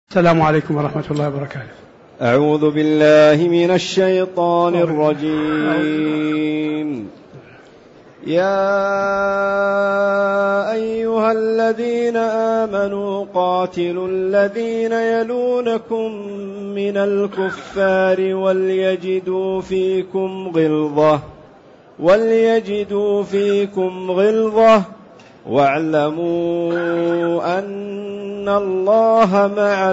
السلام عليكم ورحمة الله وبركاته. أعوذ بالله من الشيطان الرجيم. يا أيها الذين آمنوا قاتلوا الذين يلونكم من الكفار وليجدوا فيكم غلظة واعلموا أن الله مع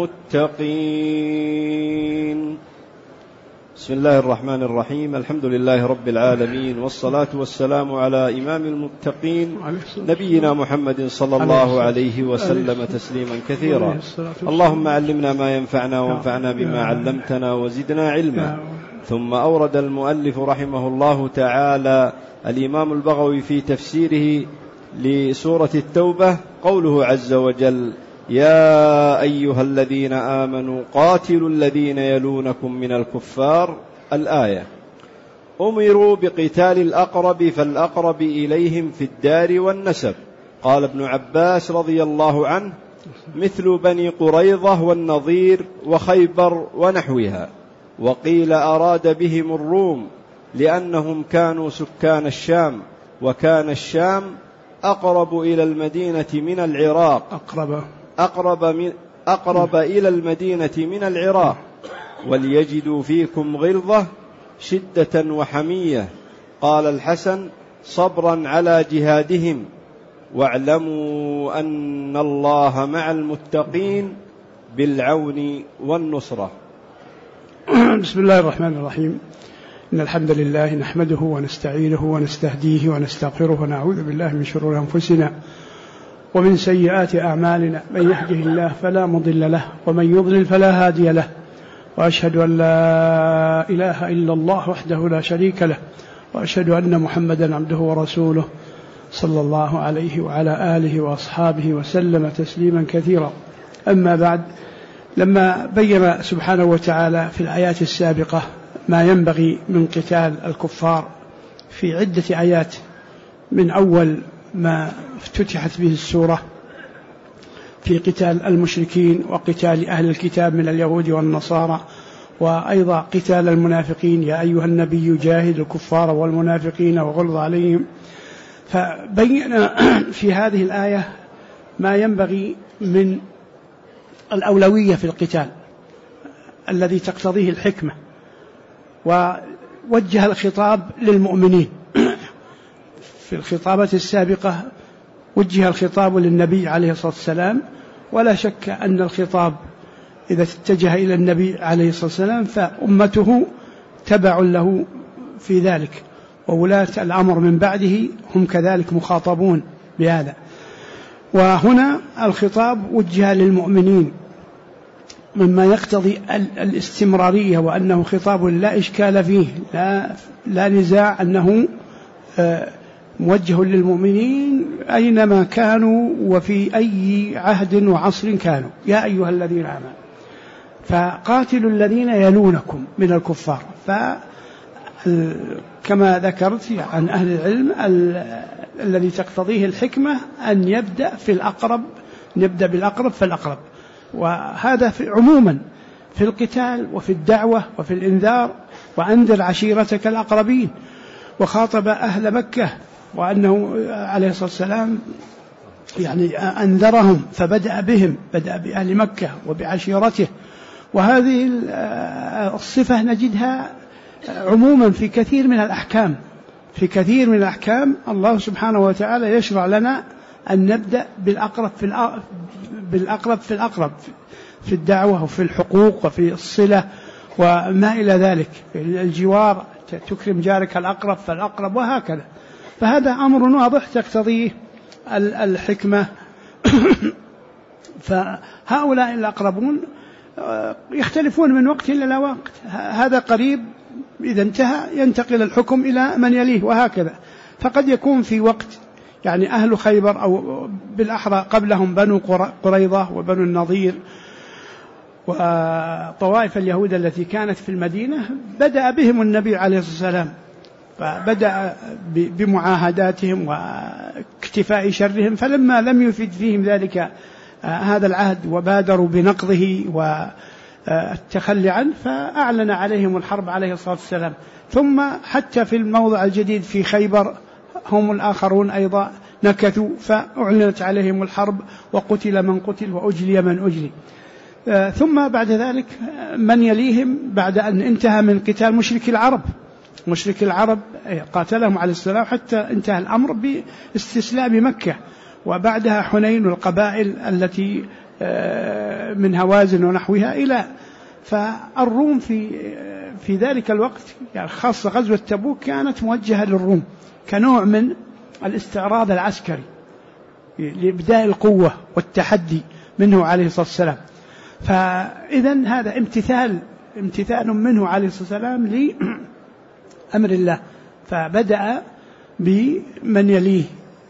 المتقين. بسم الله الرحمن الرحيم. الحمد لله رب العالمين، والصلاة والسلام على إمام المتقين نبينا محمد صلى الله عليه وسلم تسليما كثيرا. اللهم علمنا ما ينفعنا وانفعنا بما علمتنا وزدنا علما. ثم أورد المؤلف رحمه الله تعالى الإمام البغوي في تفسيره لسورة التوبة قوله عز وجل: يا أيها الذين آمنوا قاتلوا الذين يلونكم من الكفار. الآية. أمروا بقتال الأقرب فالأقرب إليهم في الدار والنسب. قال ابن عباس رضي الله عنه: مثل بني قريظة والنظير وخيبر ونحوها. وقيل أراد بهم الروم لأنهم كانوا سكان الشام، وكان الشام أقرب إلى المدينة من العراق أقرب إلى المدينة من العراق. وليجدوا فيكم غلظة شدة وحمية. قال الحسن: صبرا على جهادهم. واعلموا أن الله مع المتقين بالعون والنصرة. بسم الله الرحمن الرحيم. إن الحمد لله نحمده ونستعينه ونستهديه ونستغفره ونعوذ بالله من شرور أنفسنا ومن سيئات أعمالنا. من يهده الله فلا مضل له ومن يضلل فلا هادي له. وأشهد أن لا إله إلا الله وحده لا شريك له، وأشهد أن محمدا عبده ورسوله صلى الله عليه وعلى آله وأصحابه وسلم تسليما كثيرا. أما بعد، لما بين سبحانه وتعالى في الآيات السابقة ما ينبغي من قتال الكفار في عدة آيات، من أول ما افتتحت به السورة في قتال المشركين وقتال أهل الكتاب من اليهود والنصارى، وأيضا قتال المنافقين: يا أيها النبي جاهد الكفار والمنافقين وغلظ عليهم. فبين في هذه الآية ما ينبغي من الأولوية في القتال الذي تقتضيه الحكمة، ووجه الخطاب للمؤمنين. في الخطابة السابقة وجه الخطاب للنبي عليه الصلاة والسلام، ولا شك أن الخطاب إذا اتجه إلى النبي عليه الصلاة والسلام فأمته تبع له في ذلك، وولاة الأمر من بعده هم كذلك مخاطبون بهذا. وهنا الخطاب وجه للمؤمنين مما يقتضي الاستمرارية، وأنه خطاب لا إشكال فيه، لا نزاع، أنه موجه للمؤمنين أينما كانوا وفي أي عهد وعصر كانوا. يا أيها الذين آمنوا فقاتلوا الذين يلونكم من الكفار. فكما ذكرت عن أهل العلم الذي تقتضيه الحكمة أن يبدأ في الأقرب، نبدأ بالأقرب فالأقرب. وهذا عموما في القتال وفي الدعوة وفي الإنذار: وأنذر عشيرتك الأقربين. وخاطب أهل مكة، وأنه عليه الصلاة والسلام يعني أنذرهم، فبدأ بهم، بدأ بأهل مكة وبعشيرته. وهذه الصفة نجدها عموما في كثير من الأحكام. في كثير من الأحكام الله سبحانه وتعالى يشرع لنا أن نبدأ بالأقرب في الأقرب في الدعوة وفي الحقوق وفي الصلة وما إلى ذلك. في الجوار تكرم جارك الأقرب فالأقرب، وهكذا. فهذا أمر واضح تقتضيه الحكمة. فهؤلاء الأقربون يختلفون من وقت إلى وقت. هذا قريب، إذا انتهى ينتقل الحكم إلى من يليه، وهكذا. فقد يكون في وقت يعني أهل خيبر أو بالأحرى قبلهم بنو قريظة وبنو النظير وطوائف اليهود التي كانت في المدينة، بدأ بهم النبي عليه الصلاة والسلام، فبدأ بمعاهداتهم واكتفاء شرهم. فلما لم يفد فيهم ذلك هذا العهد وبادروا بنقضه والتخلي عنه، فأعلن عليهم الحرب عليه الصلاة والسلام. ثم حتى في الموضع الجديد في خيبر هم الآخرون أيضا نكثوا، فأعلنت عليهم الحرب وقتل من قتل وأجلي من أجلي. ثم بعد ذلك من يليهم بعد أن انتهى من قتال مشرك العرب قاتلهم عليه السلام حتى انتهى الأمر باستسلام مكة، وبعدها حنين والقبائل التي من هوازن ونحوها إلى. فالروم في ذلك الوقت يعني خاصة غزوة تبوك كانت موجهة للروم كنوع من الاستعراض العسكري لإبداء القوة والتحدي منه عليه الصلاة والسلام. فإذن هذا امتثال منه عليه الصلاة والسلام لأمر الله، فبدأ بمن يليه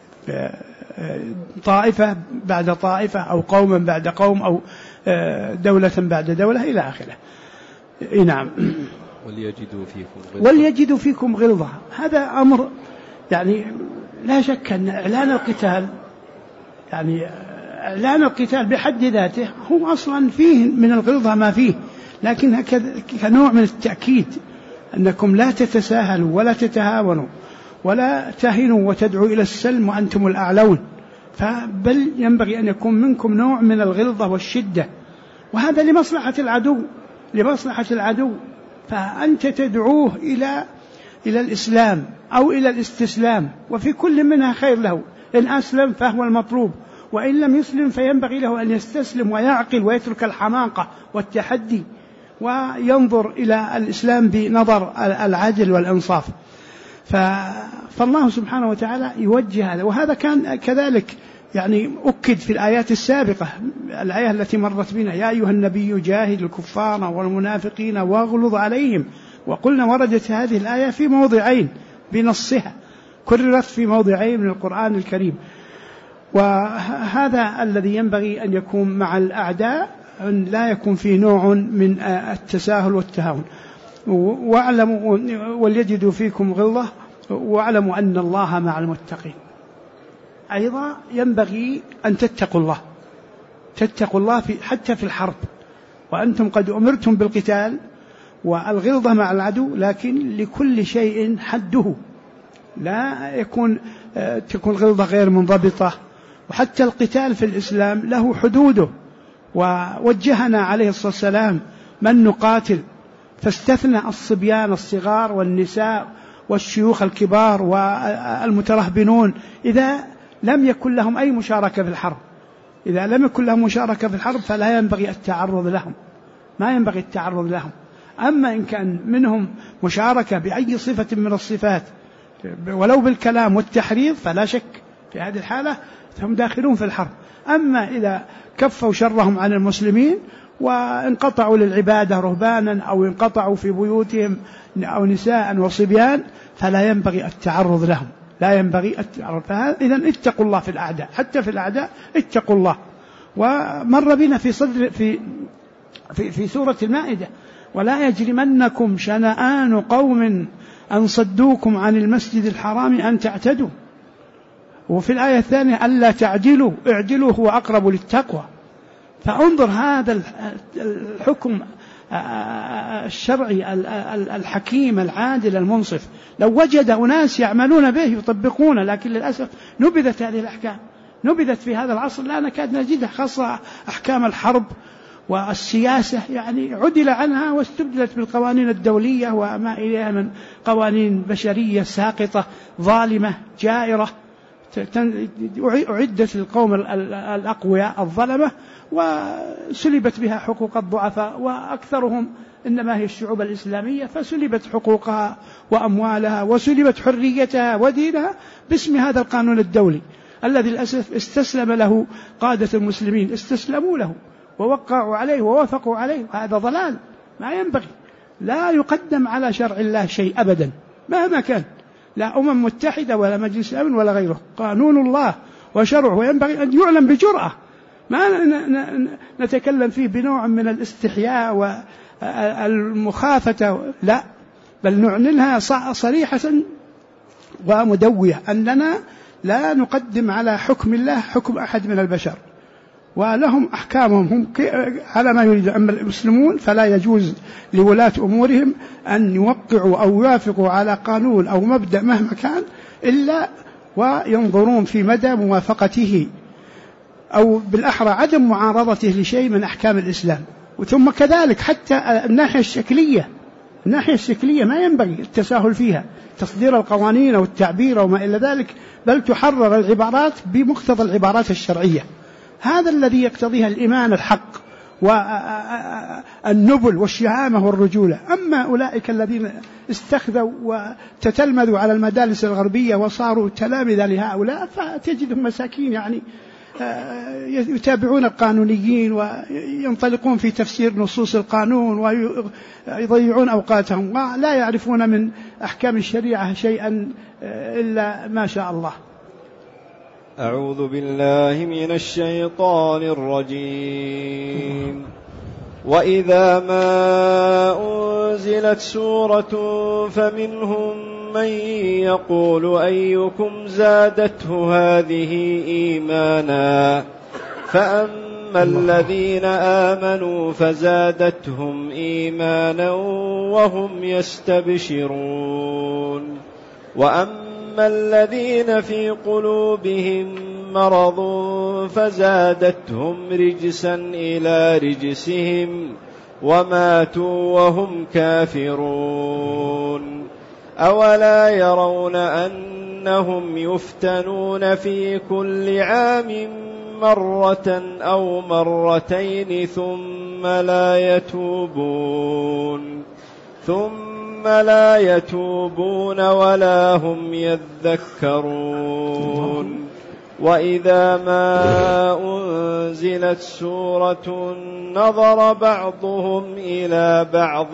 طائفة بعد طائفة أو قوما بعد قوم أو دولة بعد دولة إلى آخره. نعم. وليجدوا فيكم غلظة. هذا أمر يعني لا شك أن إعلان القتال بحد ذاته هو أصلا فيه من الغلظة ما فيه، لكن كنوع من التأكيد أنكم لا تتساهلوا ولا تتهاونوا ولا تهنوا وتدعوا إلى السلم وأنتم الأعلون، بل ينبغي أن يكون منكم نوع من الغلظة والشدة، وهذا لمصلحة العدو. فأنت تدعوه إلى الإسلام أو إلى الاستسلام، وفي كل منها خير له. إن أسلم فهو المطلوب، وإن لم يسلم فينبغي له أن يستسلم ويعقل ويترك الحماقة والتحدي وينظر إلى الإسلام بنظر العدل والإنصاف. فالله سبحانه وتعالى يوجه هذا، وهذا كان كذلك يعني أكد في الآيات السابقة. الآية التي مرت بنا يا أيها النبي جاهد الكفار والمنافقين واغلظ عليهم، وقلنا وردت هذه الآية في موضعين بنصها، كررت في موضعين من القرآن الكريم. وهذا الذي ينبغي أن يكون مع الأعداء، أن لا يكون فيه نوع من التساهل والتهاون. واعلموا وليجدوا فيكم غلظة واعلموا أن الله مع المتقين. أيضا ينبغي أن تتقوا الله حتى في الحرب، وأنتم قد أمرتم بالقتال والغلظة مع العدو، لكن لكل شيء حده، لا تكون غلظة غير منضبطة. وحتى القتال في الإسلام له حدوده، ووجهنا عليه الصلاة والسلام من نقاتل، فاستثنى الصبيان الصغار والنساء والشيوخ الكبار والمترهبنون إذا لم يكن لهم أي مشاركة في الحرب، فلا ينبغي التعرض لهم، ما ينبغي التعرض لهم. أما إن كان منهم مشاركة بأي صفة من الصفات ولو بالكلام والتحريض فلا شك في هذه الحالة هم داخلون في الحرب. أما إذا كفوا شرهم عن المسلمين وانقطعوا للعبادة رهبانا أو انقطعوا في بيوتهم أو نساء وصبيان فلا ينبغي التعرض لهم، إذن اتقوا الله في الأعداء، حتى في الأعداء اتقوا الله. ومر بنا في سورة المائدة ولا يجرمنكم شنآن قوم أن صدوكم عن المسجد الحرام أن تعتدوا، وفي الآية الثانية ألا تعدلوا اعدلوا هو أقرب للتقوى. فانظر هذا الحكم الشرعي الحكيم العادل المنصف، لو وجد أناس يعملون به يطبقون، لكن للأسف نبذت هذه الأحكام، نبذت في هذا العصر لا نكاد نجدها، خاصة أحكام الحرب والسياسة يعني عدل عنها واستبدلت بالقوانين الدولية وما إليها من قوانين بشرية ساقطة ظالمة جائرة أعدت للقوم الأقوياء الظلمة وسلبت بها حقوق الضعفاء، وأكثرهم إنما هي الشعوب الإسلامية، فسلبت حقوقها وأموالها وسلبت حريتها ودينها باسم هذا القانون الدولي الذي للأسف استسلم له قادة المسلمين، استسلموا له ووقعوا عليه ووافقوا عليه. هذا ضلال ما ينبغي، لا يقدم على شرع الله شيء أبدا مهما كان، لا أمم متحدة ولا مجلس الأمن ولا غيره، قانون الله وشرعه، وينبغي أن يعلم بجرأة، ما نتكلم فيه بنوع من الاستحياء والمخافة، لا، بل نعلنها صريحة ومدوية أننا لا نقدم على حكم الله حكم أحد من البشر، ولهم أحكامهم هم على ما يريد. أما المسلمون فلا يجوز لولاة أمورهم أن يوقعوا أو يوافقوا على قانون أو مبدأ مهما كان إلا وينظرون في مدى موافقته أو بالأحرى عدم معارضته لشيء من أحكام الإسلام. وثم كذلك حتى الناحية الشكلية ما ينبغي التساهل فيها، تصدير القوانين أو التعبير أو ما إلى ذلك، بل تحرر العبارات بمقتضى العبارات الشرعية. هذا الذي يقتضيها الإيمان الحق والنبل والشهامة والرجولة. أما أولئك الذين استخذوا وتتلمذوا على المدارس الغربية وصاروا تلامذة لهؤلاء، فتجدهم مساكين يعني يتابعون القانونيين وينطلقون في تفسير نصوص القانون ويضيعون أوقاتهم ولا يعرفون من أحكام الشريعة شيئا إلا ما شاء الله. أعوذ بالله من الشيطان الرجيم. وإذا ما أنزلت سورة فمنهم من يقول أيكم زادته هذه إيمانا فأما الذين آمنوا فزادتهم إيمانا وهم يستبشرون وأما الذين في قلوبهم مرض فزادتهم رجسا إلى رجسهم وماتوا وهم كافرون أولا يرون أنهم يفتنون في كل عام مرة أو مرتين ثم لا يتوبون ولا هم يذكرون. وإذا ما أنزلت سورة نظر بعضهم إلى بعض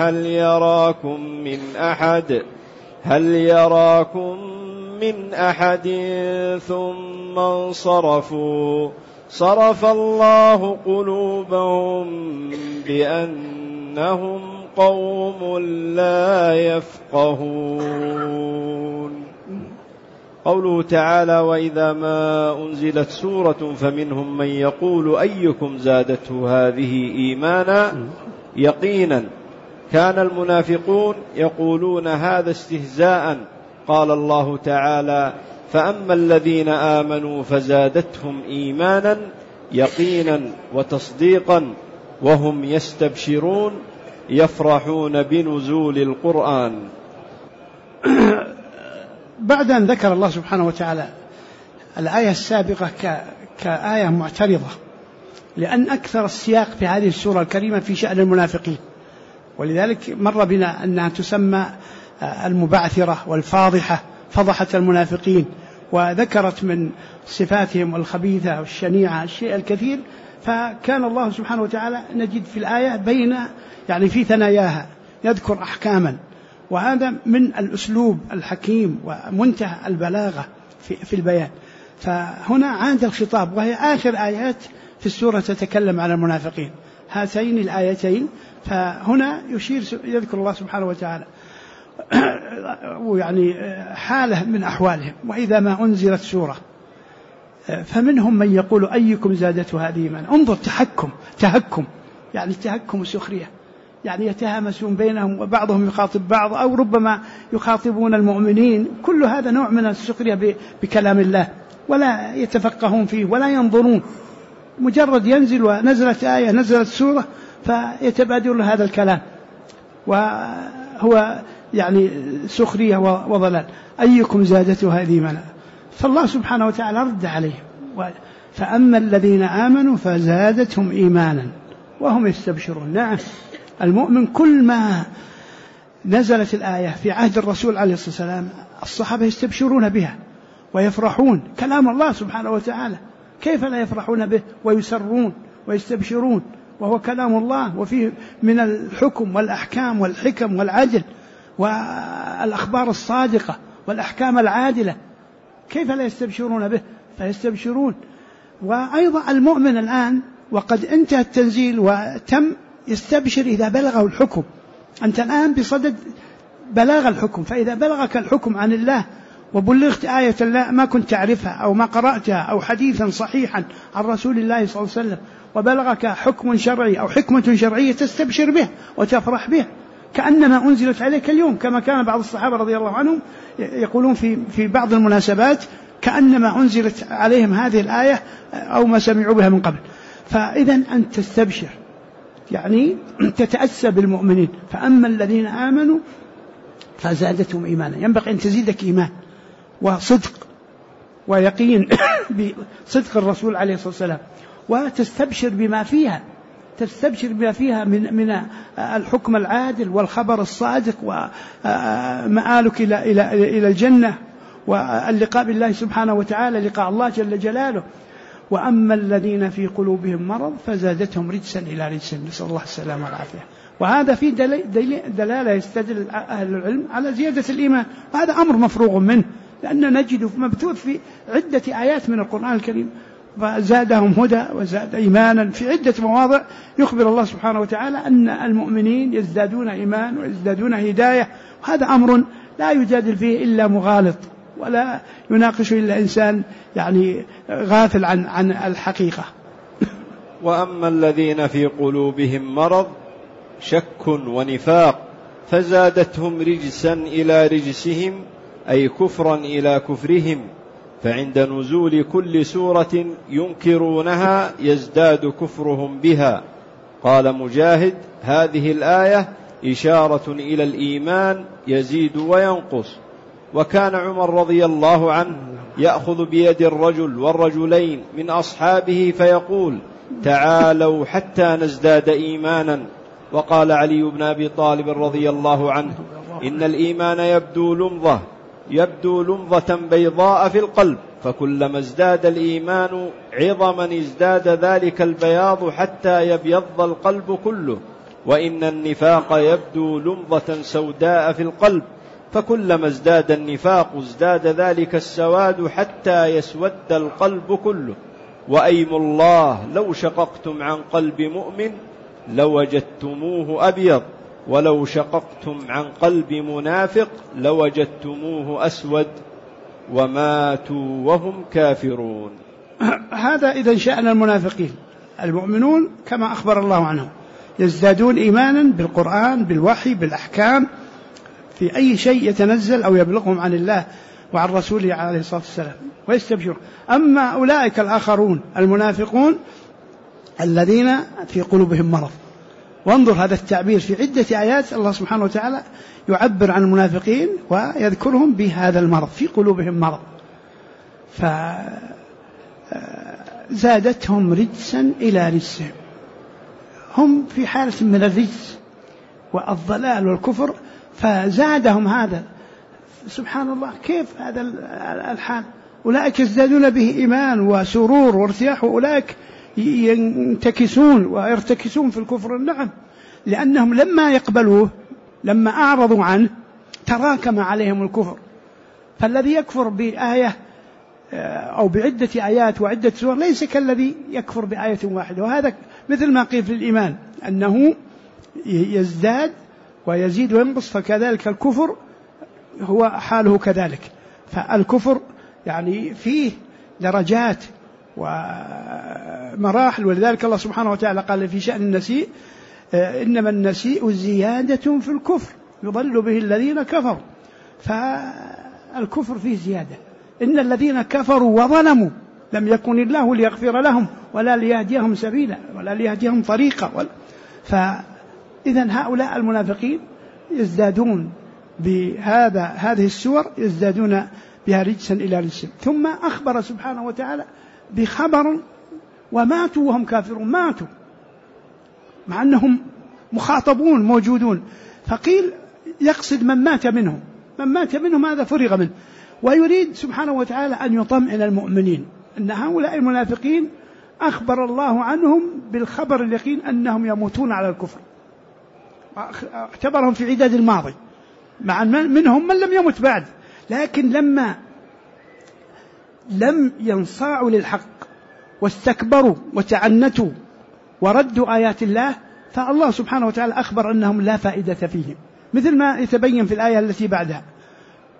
هل يراكم من أحد ثم انصرفوا صرف الله قلوبهم بأنهم قوم لا يفقهون. قوله تعالى وإذا ما أنزلت سورة فمنهم من يقول أيكم زادته هذه إيمانا. يقينا كان المنافقون يقولون هذا استهزاء. قال الله تعالى فأما الذين آمنوا فزادتهم إيمانا يقينا وتصديقا وهم يستبشرون يفرحون بنزول القرآن. بعد أن ذكر الله سبحانه وتعالى الآية السابقة كآية معترضة، لأن أكثر السياق في هذه السورة الكريمة في شأن المنافقين، ولذلك مر بنا أنها تسمى المبعثرة والفاضحة، فضحت المنافقين وذكرت من صفاتهم الخبيثة والشنيعة الشيء الكثير. فكان الله سبحانه وتعالى نجد في الآية بين يعني في ثناياها يذكر أحكاما، وهذا من الأسلوب الحكيم ومنتهى البلاغة في البيان. فهنا عاد الخطاب، وهي آخر آيات في السورة تتكلم عن المنافقين، هاتين الآيتين. فهنا يذكر الله سبحانه وتعالى يعني حالة من أحوالهم. وإذا ما أنزلت سورة فمنهم من يقول أيكم زادته هذه إيمانا. انظر تهكم يعني التهكم السخرية، يعني يتهامسون بينهم وبعضهم يخاطب بعض أو ربما يخاطبون المؤمنين. كل هذا نوع من السخرية بكلام الله، ولا يتفقهون فيه ولا ينظرون، مجرد ينزل ونزلت آية نزلت سورة فيتبادر هذا الكلام، وهو يعني سخرية وضلال. أيكم زادته هذه إيمانا. فالله سبحانه وتعالى رد عليهم فأما الذين آمنوا فزادتهم إيمانا وهم يستبشرون. نعم، المؤمن كل ما نزلت الآية في عهد الرسول عليه الصلاة والسلام الصحابة يستبشرون بها ويفرحون. كلام الله سبحانه وتعالى كيف لا يفرحون به ويسرون ويستبشرون وهو كلام الله، وفيه من الحكم والأحكام والحكم والعدل والأخبار الصادقة والأحكام العادلة، كيف لا يستبشرون به؟ فيستبشرون. وأيضا المؤمن الآن وقد انتهى التنزيل وتم يستبشر إذا بلغه الحكم. أنت الآن بصدد بلاغ الحكم، فإذا بلغك الحكم عن الله وبلغت آية لا ما كنت تعرفها أو ما قرأتها أو حديثا صحيحا عن رسول الله صلى الله عليه وسلم وبلغك حكم شرعي أو حكمة شرعية تستبشر به وتفرح به كأنما أنزلت عليك اليوم، كما كان بعض الصحابة رضي الله عنهم يقولون في بعض المناسبات كأنما أنزلت عليهم هذه الآية أو ما سمعوا بها من قبل. فإذا أنت تستبشر، يعني تتأسى بالمؤمنين. فأما الذين آمنوا فزادتهم إيمانا. ينبغي أن تزيدك إيمان وصدق ويقين بصدق الرسول عليه الصلاة والسلام، وتستبشر بما فيها، تستبشر بما فيها من الحكم العادل والخبر الصادق ومآلك إلى الجنة واللقاء بالله سبحانه وتعالى، لقاء الله جل جلاله. وأما الذين في قلوبهم مرض فزادتهم رجسا إلى رجس، نسأل الله السلامة والعافية. وهذا في دلالة يستدل أهل العلم على زيادة الإيمان، وهذا أمر مفروغ منه، لأن نجده مبثوث في عدة آيات من القرآن الكريم. فزادهم هدى وزاد إيمانا في عدة مواضع يخبر الله سبحانه وتعالى أن المؤمنين يزدادون إيمان ويزدادون هداية، وهذا أمر لا يجادل فيه إلا مغالط، ولا يناقش إلا إنسان يعني غافل عن الحقيقة. وأما الذين في قلوبهم مرض شك ونفاق فزادتهم رجسا إلى رجسهم، أي كفرا إلى كفرهم، فعند نزول كل سورة ينكرونها يزداد كفرهم بها. قال مجاهد: هذه الآية إشارة إلى الإيمان يزيد وينقص. وكان عمر رضي الله عنه يأخذ بيد الرجل والرجلين من أصحابه فيقول: تعالوا حتى نزداد إيمانا. وقال علي بن أبي طالب رضي الله عنه: إن الإيمان يبدو لمضة بيضاء في القلب، فكلما ازداد الإيمان عظما ازداد ذلك البياض حتى يبيض القلب كله. وإن النفاق يبدو لمضة سوداء في القلب، فكلما ازداد النفاق ازداد ذلك السواد حتى يسود القلب كله. وأيم الله لو شققتم عن قلب مؤمن لوجدتموه أبيض، ولو شققتم عن قلب منافق لوجدتموه أسود، وماتوا وهم كافرون. هذا إذا شأن المنافقين. المؤمنون كما أخبر الله عنهم يزدادون إيمانا بالقرآن، بالوحي، بالأحكام، في أي شيء يتنزل أو يبلغهم عن الله وعن رسوله عليه الصلاة والسلام، ويستبشرون. أما أولئك الآخرون المنافقون الذين في قلوبهم مرض. وانظر هذا التعبير في عدة آيات، الله سبحانه وتعالى يعبر عن المنافقين ويذكرهم بهذا المرض، في قلوبهم مرض. فزادتهم رجسا إلى رجسهم، هم في حالة من الرجس والضلال والكفر، فزادهم هذا. سبحان الله، كيف هذا الحال؟ أولئك يزدادون به إيمان وسرور وارتياح، وأولئك ينتكسون ويرتكسون في الكفر. نعم، لأنهم لما يقبلوه، لما أعرضوا عنه، تراكم عليهم الكفر. فالذي يكفر بآية أو بعدة آيات وعدة سور ليس كالذي يكفر بآية واحدة. وهذا مثل ما قيل في الإيمان أنه يزداد ويزيد وينقص، فكذلك الكفر هو حاله كذلك. فالكفر يعني فيه درجات ومراحل، ولذلك الله سبحانه وتعالى قال في شأن النسيء: إنما النسيء زيادة في الكفر يضل به الذين كفروا. فالكفر فيه زيادة. إن الذين كفروا وظلموا لم يكن الله ليغفر لهم ولا ليهديهم سبيلا ولا ليهديهم طريقا. فإذن هؤلاء المنافقين يزدادون هذه السور، يزدادون بها رجسا إلى رجس. ثم أخبر سبحانه وتعالى بخبر: وماتوا وهم كافرون. ماتوا مع أنهم مخاطبون موجودون، فقيل يقصد من مات منهم، من مات منهم هذا فرغ منه. ويريد سبحانه وتعالى أن يطمئن المؤمنين أن هؤلاء المنافقين أخبر الله عنهم بالخبر اليقين أنهم يموتون على الكفر، اعتبرهم في عداد الماضي، مع منهم من لم يمت بعد، لكن لما لم ينصاعوا للحق واستكبروا وتعنتوا وردوا آيات الله، فالله سبحانه وتعالى أخبر أنهم لا فائدة فيهم، مثل ما يتبين في الآية التي بعدها: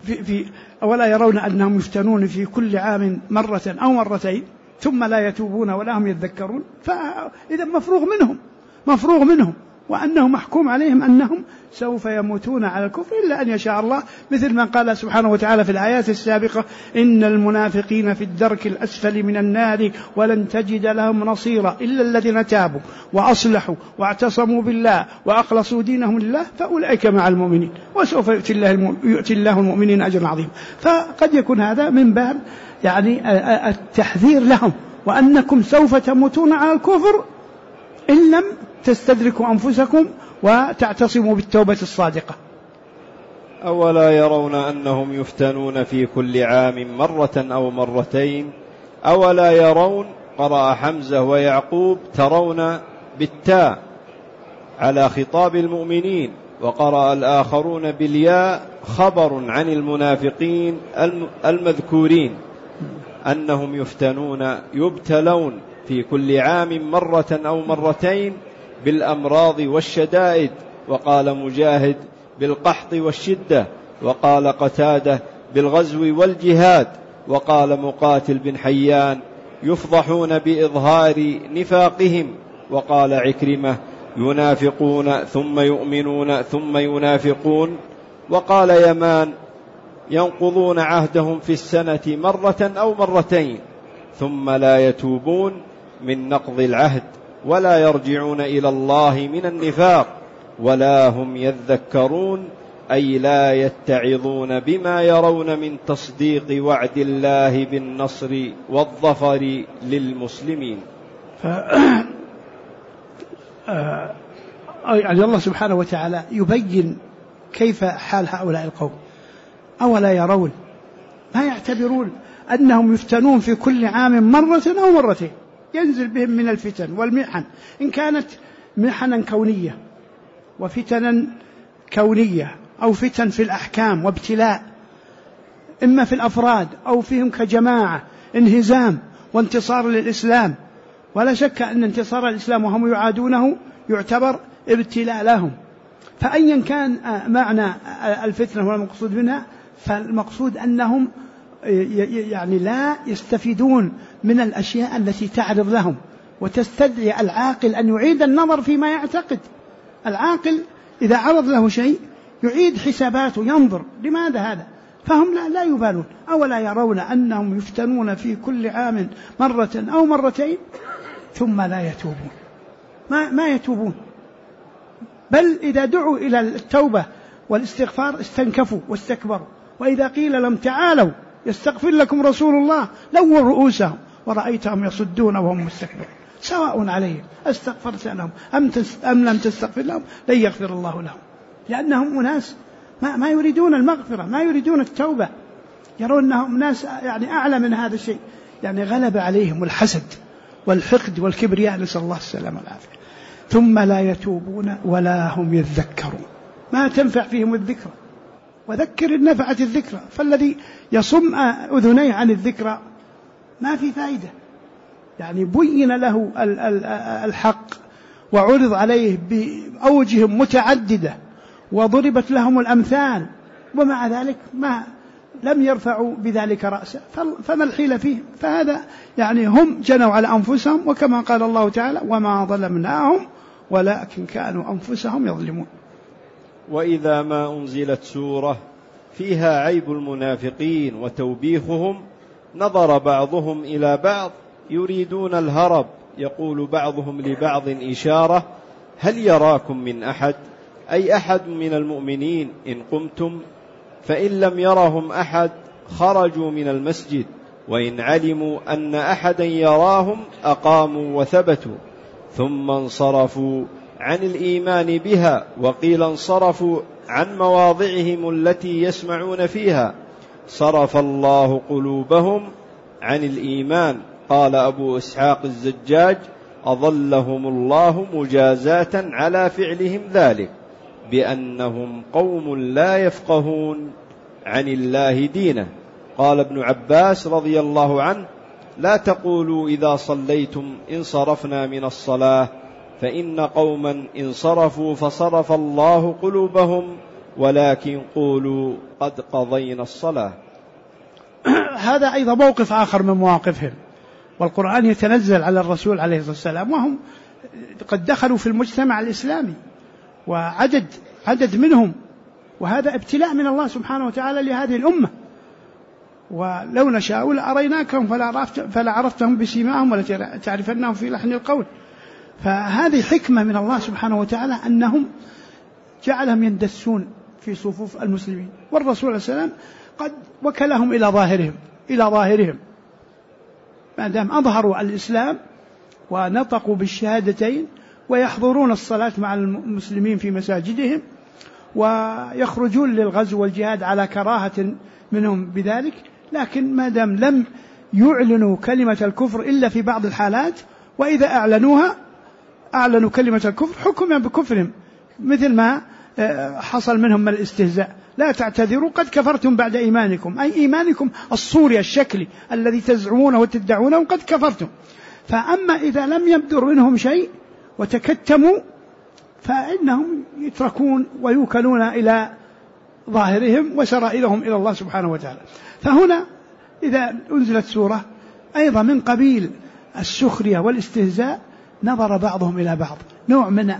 أولا يرون أنهم يفتنون في كل عام مرة أو مرتين ثم لا يتوبون ولا هم يذكرون، فإذا مفروغ منهم وأنه محكوم عليهم أنهم سوف يموتون على الكفر إلا أن يشاء الله، مثل ما قال سبحانه وتعالى في الآيات السابقة: إن المنافقين في الدرك الأسفل من النار ولن تجد لهم نصيرا إلا الذين تابوا وأصلحوا واعتصموا بالله وأخلصوا دينهم لله فأولئك مع المؤمنين وسوف يؤتي الله المؤمنين أجرا عظيما. فقد يكون هذا من باب يعني التحذير لهم، وأنكم سوف تموتون على الكفر إن لم تستدركوا أنفسكم وتعتصموا بالتوبة الصادقة. أولا يرون أنهم يفتنون في كل عام مرة أو مرتين. أولا يرون قرأ حمزة ويعقوب ترون بالتاء على خطاب المؤمنين، وقرأ الآخرون بالياء خبر عن المنافقين المذكورين أنهم يبتلون في كل عام مرة أو مرتين بالأمراض والشدائد. وقال مجاهد بالقحط والشدة، وقال قتادة بالغزو والجهاد، وقال مقاتل بن حيان يفضحون بإظهار نفاقهم، وقال عكرمة ينافقون ثم يؤمنون ثم ينافقون، وقال يمان ينقضون عهدهم في السنة مرة أو مرتين ثم لا يتوبون من نقض العهد ولا يرجعون إلى الله من النفاق ولا هم يذكرون، أي لا يتعظون بما يرون من تصديق وعد الله بالنصر والظفر للمسلمين. يعني الله سبحانه وتعالى يبين كيف حال هؤلاء القوم. أولا يرون، ما يعتبرون أنهم يفتنون في كل عام مرة أو مرتين، ينزل بهم من الفتن والمحن، إن كانت محنا كونية وفتنا كونية أو فتن في الأحكام وابتلاء، إما في الأفراد أو فيهم كجماعة انهزام وانتصار للإسلام. ولا شك أن انتصار الإسلام وهم يعادونه يعتبر ابتلاء لهم. فأيا كان معنى الفتنة والمقصود منها، فالمقصود أنهم يعني لا يستفيدون من الأشياء التي تعرض لهم، وتستدعي العاقل أن يعيد النظر فيما يعتقد. العاقل إذا عرض له شيء يعيد حساباته، ينظر لماذا هذا، فهم لا يبالون. أولا يرون أنهم يفتنون في كل عام مرة أو مرتين ثم لا يتوبون، ما يتوبون، بل إذا دعوا إلى التوبة والاستغفار استنكفوا واستكبروا، وإذا قيل لهم تعالوا يستغفر لكم رسول الله لووا رؤوسهم ورأيتهم يصدون وهم مستكبرون، سواء عليهم استغفرت لهم أم لم تستغفر لهم لن يغفر الله لهم. لأنهم أناس ما يريدون المغفرة، ما يريدون التوبة، يرون أنهم ناس يعني أعلى من هذا الشيء، يعني غلب عليهم الحسد والحقد والكبرياء، نسأل الله السلامة والعافية. ثم لا يتوبون ولا هم يذكرون، ما تنفع فيهم الذكرى، وذكر إن نفعت الذكرى، فالذي يصم أذنيه عن الذكرى ما في فائدة. يعني بين له الحق وعرض عليه بأوجه متعددة وضربت لهم الأمثال، ومع ذلك ما لم يرفعوا بذلك رأسا، فما الحيلة فيهم؟ فهذا يعني هم جنوا على أنفسهم، وكما قال الله تعالى وما ظلمناهم ولكن كانوا أنفسهم يظلمون. وإذا ما أنزلت سورة فيها عيب المنافقين وتوبيخهم نظر بعضهم إلى بعض يريدون الهرب، يقول بعضهم لبعض إشارة هل يراكم من أحد، أي أحد من المؤمنين إن قمتم، فإن لم يرهم أحد خرجوا من المسجد، وإن علموا أن أحدا يراهم أقاموا وثبتوا، ثم انصرفوا عن الإيمان بها، وقيل انصرفوا عن مواضعهم التي يسمعون فيها، صرف الله قلوبهم عن الإيمان. قال أبو إسحاق الزجاج أظلهم الله مجازاة على فعلهم ذلك بأنهم قوم لا يفقهون عن الله دينه. قال ابن عباس رضي الله عنه لا تقولوا إذا صليتم انصرفنا من الصلاة، فإن قوما انصرفوا فصرف الله قلوبهم ولكن قولوا قد قضينا الصلاة. هذا أيضا موقف آخر من مواقفهم، والقرآن يتنزل على الرسول عليه الصلاة والسلام وهم قد دخلوا في المجتمع الإسلامي وعدد منهم، وهذا ابتلاء من الله سبحانه وتعالى لهذه الأمة. ولو نشاء لأريناكهم فلا عرفتهم بسيماهم ولا تعرفنهم في لحن القول. فهذه حكمة من الله سبحانه وتعالى أنهم جعلهم يندسون في صفوف المسلمين، والرسول عليه السلام قد وكلهم إلى ظاهرهم ما دام أظهروا الإسلام ونطقوا بالشهادتين ويحضرون الصلاة مع المسلمين في مساجدهم ويخرجون للغزو والجهاد على كراهة منهم بذلك، لكن ما دام لم يعلنوا كلمة الكفر إلا في بعض الحالات، وإذا أعلنوا كلمة الكفر حكم بكفرهم، مثل ما حصل منهم من الاستهزاء. لا تعتذروا قد كفرتم بعد إيمانكم، أي إيمانكم الصوري الشكلي الذي تزعمونه وتدعونه قد كفرتم. فأما إذا لم يبدر منهم شيء وتكتموا فإنهم يتركون ويوكلون إلى ظاهرهم وسرائرهم إلى الله سبحانه وتعالى. فهنا إذا أنزلت سورة أيضا من قبيل السخرية والاستهزاء نظر بعضهم إلى بعض، نوع من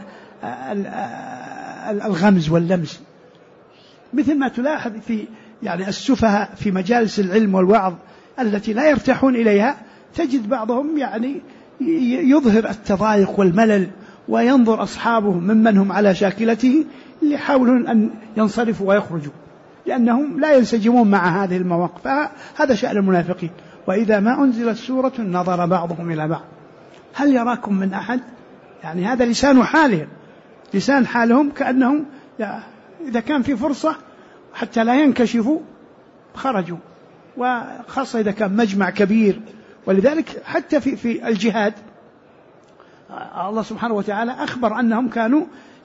الغمز واللمس، مثل ما تلاحظ في السفهاء في مجالس العلم والوعظ التي لا يرتاحون إليها، تجد بعضهم يظهر التضايق والملل وينظر أصحابه ممن هم على شاكلته يحاولون أن ينصرفوا ويخرجوا لأنهم لا ينسجمون مع هذه المواقف. هذا شأن المنافقين. وإذا ما أنزلت سورة نظر بعضهم إلى بعض هل يراكم من أحد، هذا لسان حالهم كأنهم إذا كان في فرصة حتى لا ينكشفوا خرجوا، وخاصة إذا كان مجمع كبير. ولذلك حتى في الجهاد الله سبحانه وتعالى أخبر أنهم كانوا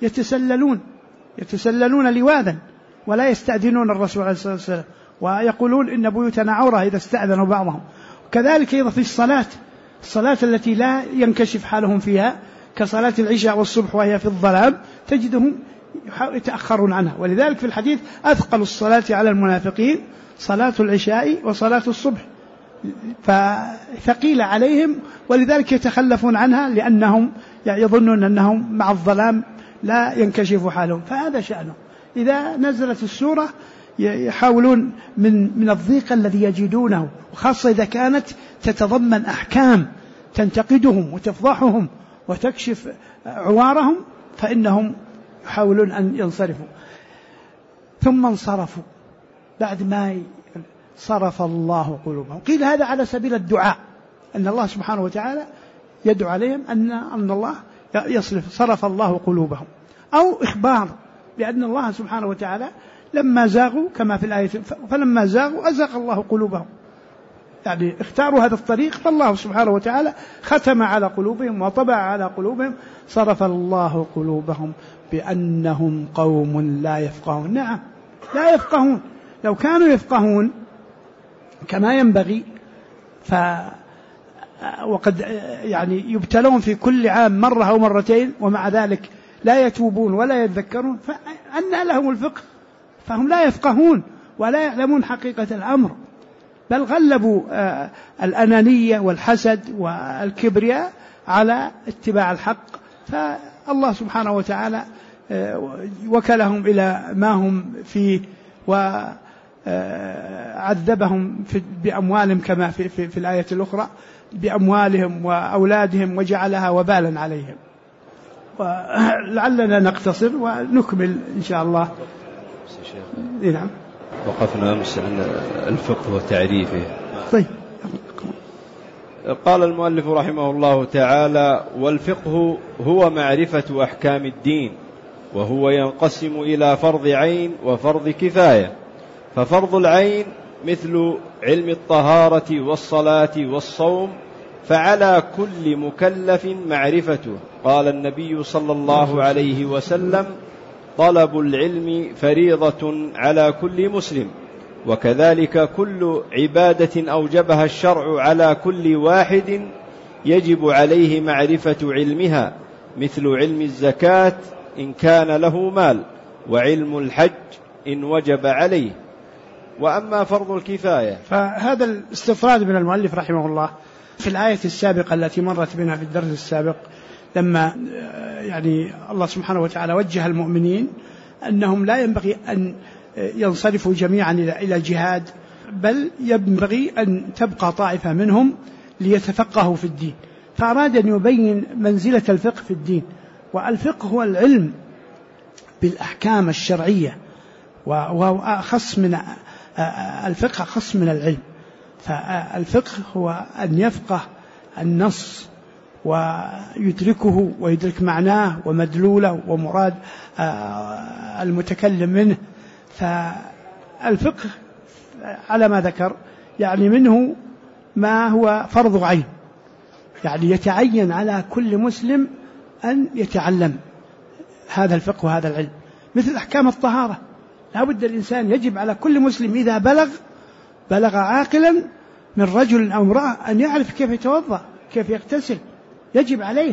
يتسللون لواذا ولا يستأذنون الرسول عليه الصلاة والسلام، ويقولون إن بيوتنا عورة إذا استأذنوا بعضهم. كذلك أيضا في الصلاة التي لا ينكشف حالهم فيها كصلاة العشاء والصبح وهي في الظلام تجدهم يتأخرون عنها. ولذلك في الحديث أثقل الصلاة على المنافقين صلاة العشاء وصلاة الصبح، فثقيل عليهم ولذلك يتخلفون عنها لأنهم يظنون أنهم مع الظلام لا ينكشف حالهم. فهذا شأنه. إذا نزلت السورة يحاولون من الضيق الذي يجدونه، وخاصة إذا كانت تتضمن أحكام تنتقدهم وتفضحهم وتكشف عوارهم فإنهم يحاولون أن ينصرفوا. ثم انصرفوا بعد ما صرف الله قلوبهم. قيل هذا على سبيل الدعاء، أن الله سبحانه وتعالى يدعو عليهم أن الله صرف الله قلوبهم، أو إخبار بأن الله سبحانه وتعالى لما زاغوا كما في الآية فلما زاغوا أزاغ الله قلوبهم، اختاروا هذا الطريق فالله سبحانه وتعالى ختم على قلوبهم وطبع على قلوبهم، صرف الله قلوبهم بأنهم قوم لا يفقهون. نعم لا يفقهون، لو كانوا يفقهون كما ينبغي وقد يبتلون في كل عام مرة أو مرتين ومع ذلك لا يتوبون ولا يتذكرون، فأنى لهم الفقه؟ فهم لا يفقهون ولا يعلمون حقيقة الأمر، بل غلبوا الأنانية والحسد والكبرياء على اتباع الحق، فالله سبحانه وتعالى وكلهم إلى ما هم فيه وعذبهم بأموالهم كما في الآية الأخرى بأموالهم وأولادهم وجعلها وبالا عليهم. ولعلنا نقتصر ونكمل إن شاء الله. نعم وقفنا أمس عن الفقه وتعريفه. طيب. قال المؤلف رحمه الله تعالى: والفقه هو معرفة أحكام الدين، وهو ينقسم إلى فرض عين وفرض كفاية. ففرض العين مثل علم الطهارة والصلاة والصوم، فعلى كل مكلف معرفته. قال النبي صلى الله عليه وسلم: طلب العلم فريضة على كل مسلم. وكذلك كل عبادة أوجبها الشرع على كل واحد يجب عليه معرفة علمها، مثل علم الزكاة إن كان له مال، وعلم الحج إن وجب عليه. وأما فرض الكفاية، فهذا الاستطراد من المؤلف رحمه الله في الآية السابقة التي مرت بنا في الدرس السابق، لما يعني الله سبحانه وتعالى وجه المؤمنين أنهم لا ينبغي أن ينصرفوا جميعا إلى الجهاد، بل ينبغي أن تبقى طائفة منهم ليتفقهوا في الدين، فأراد أن يبين منزلة الفقه في الدين. والفقه هو العلم بالأحكام الشرعية، وهو أخص من الفقه أخص من العلم. فالفقه هو أن يفقه النص ويدركه ويدرك معناه ومدلوله ومراد المتكلم منه. فالفقه على ما ذكر يعني منه ما هو فرض عين، يعني يتعين على كل مسلم أن يتعلم هذا الفقه وهذا العلم، مثل أحكام الطهارة. لا بد الإنسان يجب على كل مسلم إذا بلغ عاقلا من رجل أو امرأة أن يعرف كيف يتوضأ، كيف يغتسل، يجب عليه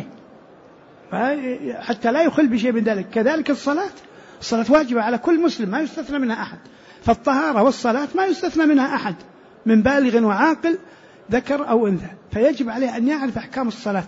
حتى لا يخل بشيء من ذلك. كذلك الصلاة واجبة على كل مسلم ما يستثنى منها أحد، فالطهارة والصلاة ما يستثنى منها أحد من بالغ وعاقل ذكر أو أنثى، فيجب عليه أن يعرف أحكام الصلاة.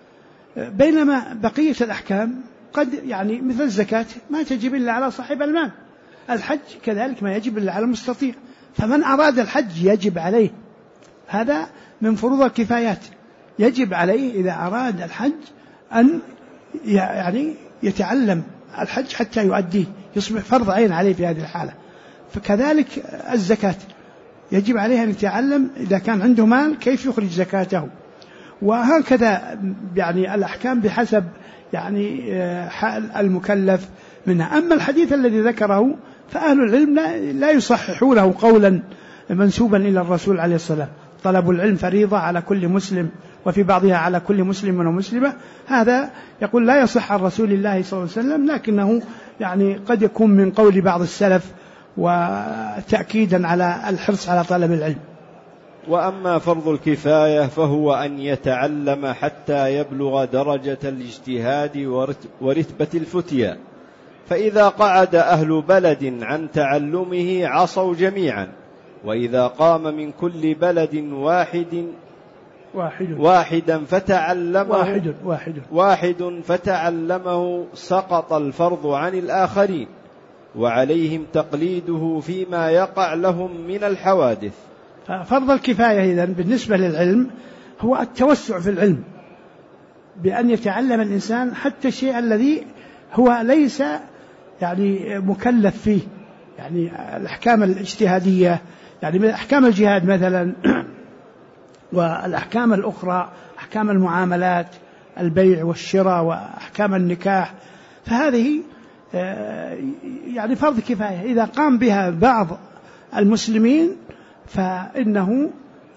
بينما بقية الأحكام قد يعني مثل الزكاة ما تجب إلا على صاحب المال، الحج كذلك ما يجب إلا على المستطيع، فمن أراد الحج يجب عليه، هذا من فروض الكفايات، يجب عليه إذا أراد الحج أن يعني يتعلم الحج حتى يؤديه، يصبح فرض عين عليه في هذه الحالة. فكذلك الزكاة يجب عليه أن يتعلم إذا كان عنده مال كيف يخرج زكاته، وهكذا يعني الأحكام بحسب يعني حال المكلف منها. أما الحديث الذي ذكره فأهل العلم لا يصححونه قولا منسوبا إلى الرسول عليه السلام، طلب العلم فريضة على كل مسلم، وفي بعضها على كل مسلم ومسلمة، هذا يقول لا يصح عن رسول الله صلى الله عليه وسلم، لكنه يعني قد يكون من قول بعض السلف وتأكيدا على الحرص على طلب العلم. وأما فرض الكفاية فهو أن يتعلم حتى يبلغ درجة الاجتهاد ورتبة الفتية، فإذا قعد أهل بلد عن تعلمه عصوا جميعا، وإذا قام من كل بلد واحدا فتعلمه سقط الفرض عن الآخرين، وعليهم تقليده فيما يقع لهم من الحوادث. فرض الكفاية إذن بالنسبة للعلم هو التوسع في العلم، بأن يتعلم الإنسان حتى الشيء الذي هو ليس يعني مكلف فيه، يعني الأحكام الاجتهادية، يعني من أحكام الجهاد مثلا والأحكام الأخرى، أحكام المعاملات، البيع والشراء وأحكام النكاح، فهذه يعني فرض كفاية، إذا قام بها بعض المسلمين فإنه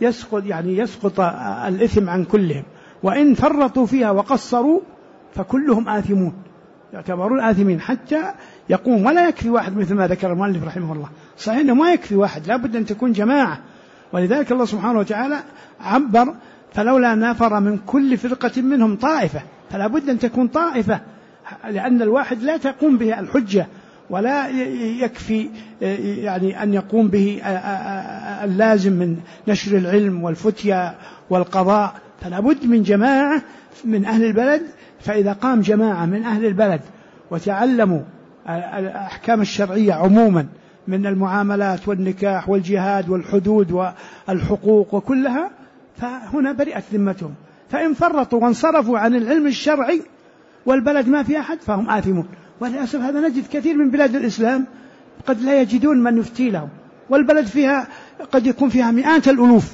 يسقط الإثم عن كلهم، وإن فرطوا فيها وقصروا فكلهم آثمون، يعتبرون آثمين حتى يقوم. ولا يكفي واحد مثل ما ذكر المؤلف رحمه الله، صحيح أنه ما يكفي واحد، لا بد أن تكون جماعة، ولذلك الله سبحانه وتعالى عبر فلولا نفر من كل فرقة منهم طائفة، فلا بد أن تكون طائفة، لأن الواحد لا تقوم به الحجة، ولا يكفي يعني أن يقوم به اللازم من نشر العلم والفتية والقضاء، فلا بد من جماعة من أهل البلد. فإذا قام جماعة من أهل البلد وتعلموا الأحكام الشرعية عموما من المعاملات والنكاح والجهاد والحدود والحقوق وكلها، فهنا برئت ذمتهم. فإن فرطوا وانصرفوا عن العلم الشرعي والبلد ما في أحد فهم آثمون. وللأسف هذا نجد كثير من بلاد الإسلام قد لا يجدون من يفتي لهم، والبلد فيها قد يكون فيها مئات الألوف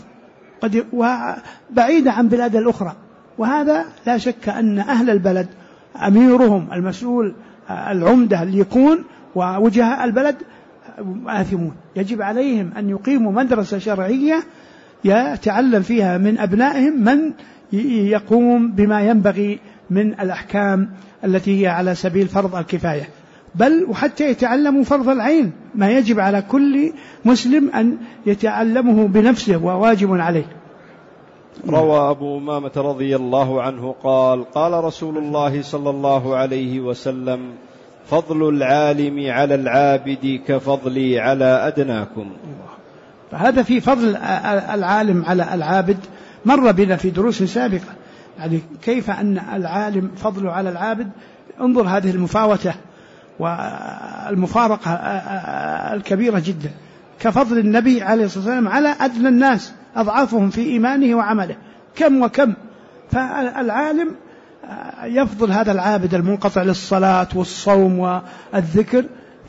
وبعيدة عن بلاد الأخرى، وهذا لا شك أن أهل البلد أميرهم المسؤول العمدة اللي يكون ووجهاء البلد آثمون، يجب عليهم أن يقيموا مدرسة شرعية يتعلم فيها من أبنائهم من يقوم بما ينبغي من الأحكام التي هي على سبيل فرض الكفاية، بل وحتى يتعلموا فرض العين ما يجب على كل مسلم أن يتعلمه بنفسه وواجب عليه. روى أبو أمامة رضي الله عنه قال: قال رسول الله صلى الله عليه وسلم: فضل العالم على العابد كفضلي على أدناكم. فهذا في فضل العالم على العابد مر بنا في دروس سابقة، يعني كيف أن العالم فضله على العابد. انظر هذه المفاوتة والمفارقة الكبيرة جدا، كفضل النبي عليه الصلاة والسلام على أدنى الناس أضعافهم في إيمانه وعمله كم وكم. فالعالم يفضل هذا العابد المنقطع للصلاة والصوم والذكر.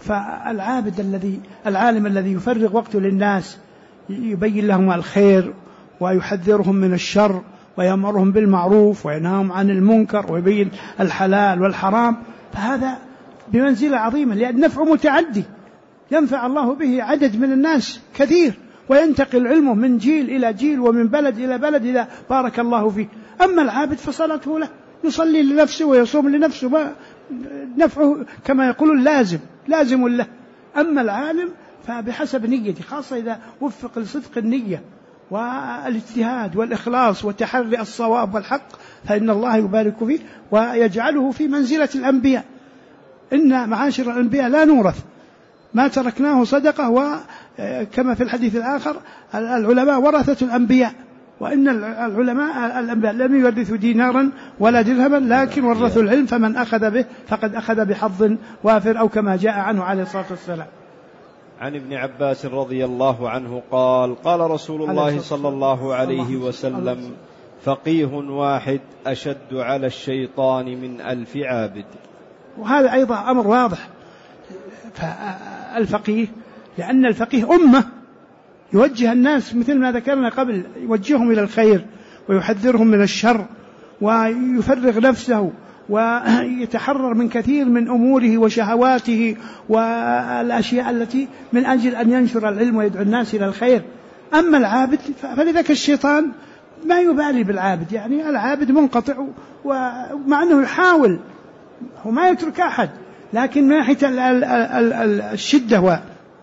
العالم الذي يفرغ وقته للناس يبين لهم الخير ويحذرهم من الشر ويأمرهم بالمعروف وينهاهم عن المنكر ويبين الحلال والحرام، فهذا بمنزلة عظيمة، لأن نفعه متعدي، ينفع الله به عدد من الناس كثير، وينتقل علمه من جيل إلى جيل ومن بلد إلى بلد إذا بارك الله فيه. أما العابد فصلاته له، يصلي لنفسه ويصوم لنفسه، نفعه كما يقولون لازم له. أما العالم فبحسب نيته، خاصة إذا وفق لصدق النية والاجتهاد والإخلاص وتحري الصواب والحق، فإن الله يبارك فيه ويجعله في منزلة الأنبياء. إن معاشر الأنبياء لا نورث، ما تركناه صدقة، وكما في الحديث الآخر العلماء ورثة الأنبياء، وإن العلماء الأنبياء لم يورثوا دينارا ولا درهما، لكن ورثوا العلم، فمن أخذ به فقد أخذ بحظ وافر، أو كما جاء عنه عليه الصلاة والسلام. عن ابن عباس رضي الله عنه قال: قال رسول الله صلى الله عليه وسلم: فقيه واحد أشد على الشيطان من 1000 عابد. وهذا أيضا أمر واضح. فالفقيه، لأن الفقيه أمة يوجه الناس مثل ما ذكرنا قبل، يوجههم إلى الخير ويحذرهم من الشر ويفرغ نفسه ويتحرر من كثير من أموره وشهواته والأشياء التي من أجل أن ينشر العلم ويدعو الناس إلى الخير. أما العابد فلذلك الشيطان ما يبالي بالعابد، يعني العابد منقطع، ومع أنه يحاول وما يترك أحد، لكن من ناحية الشدة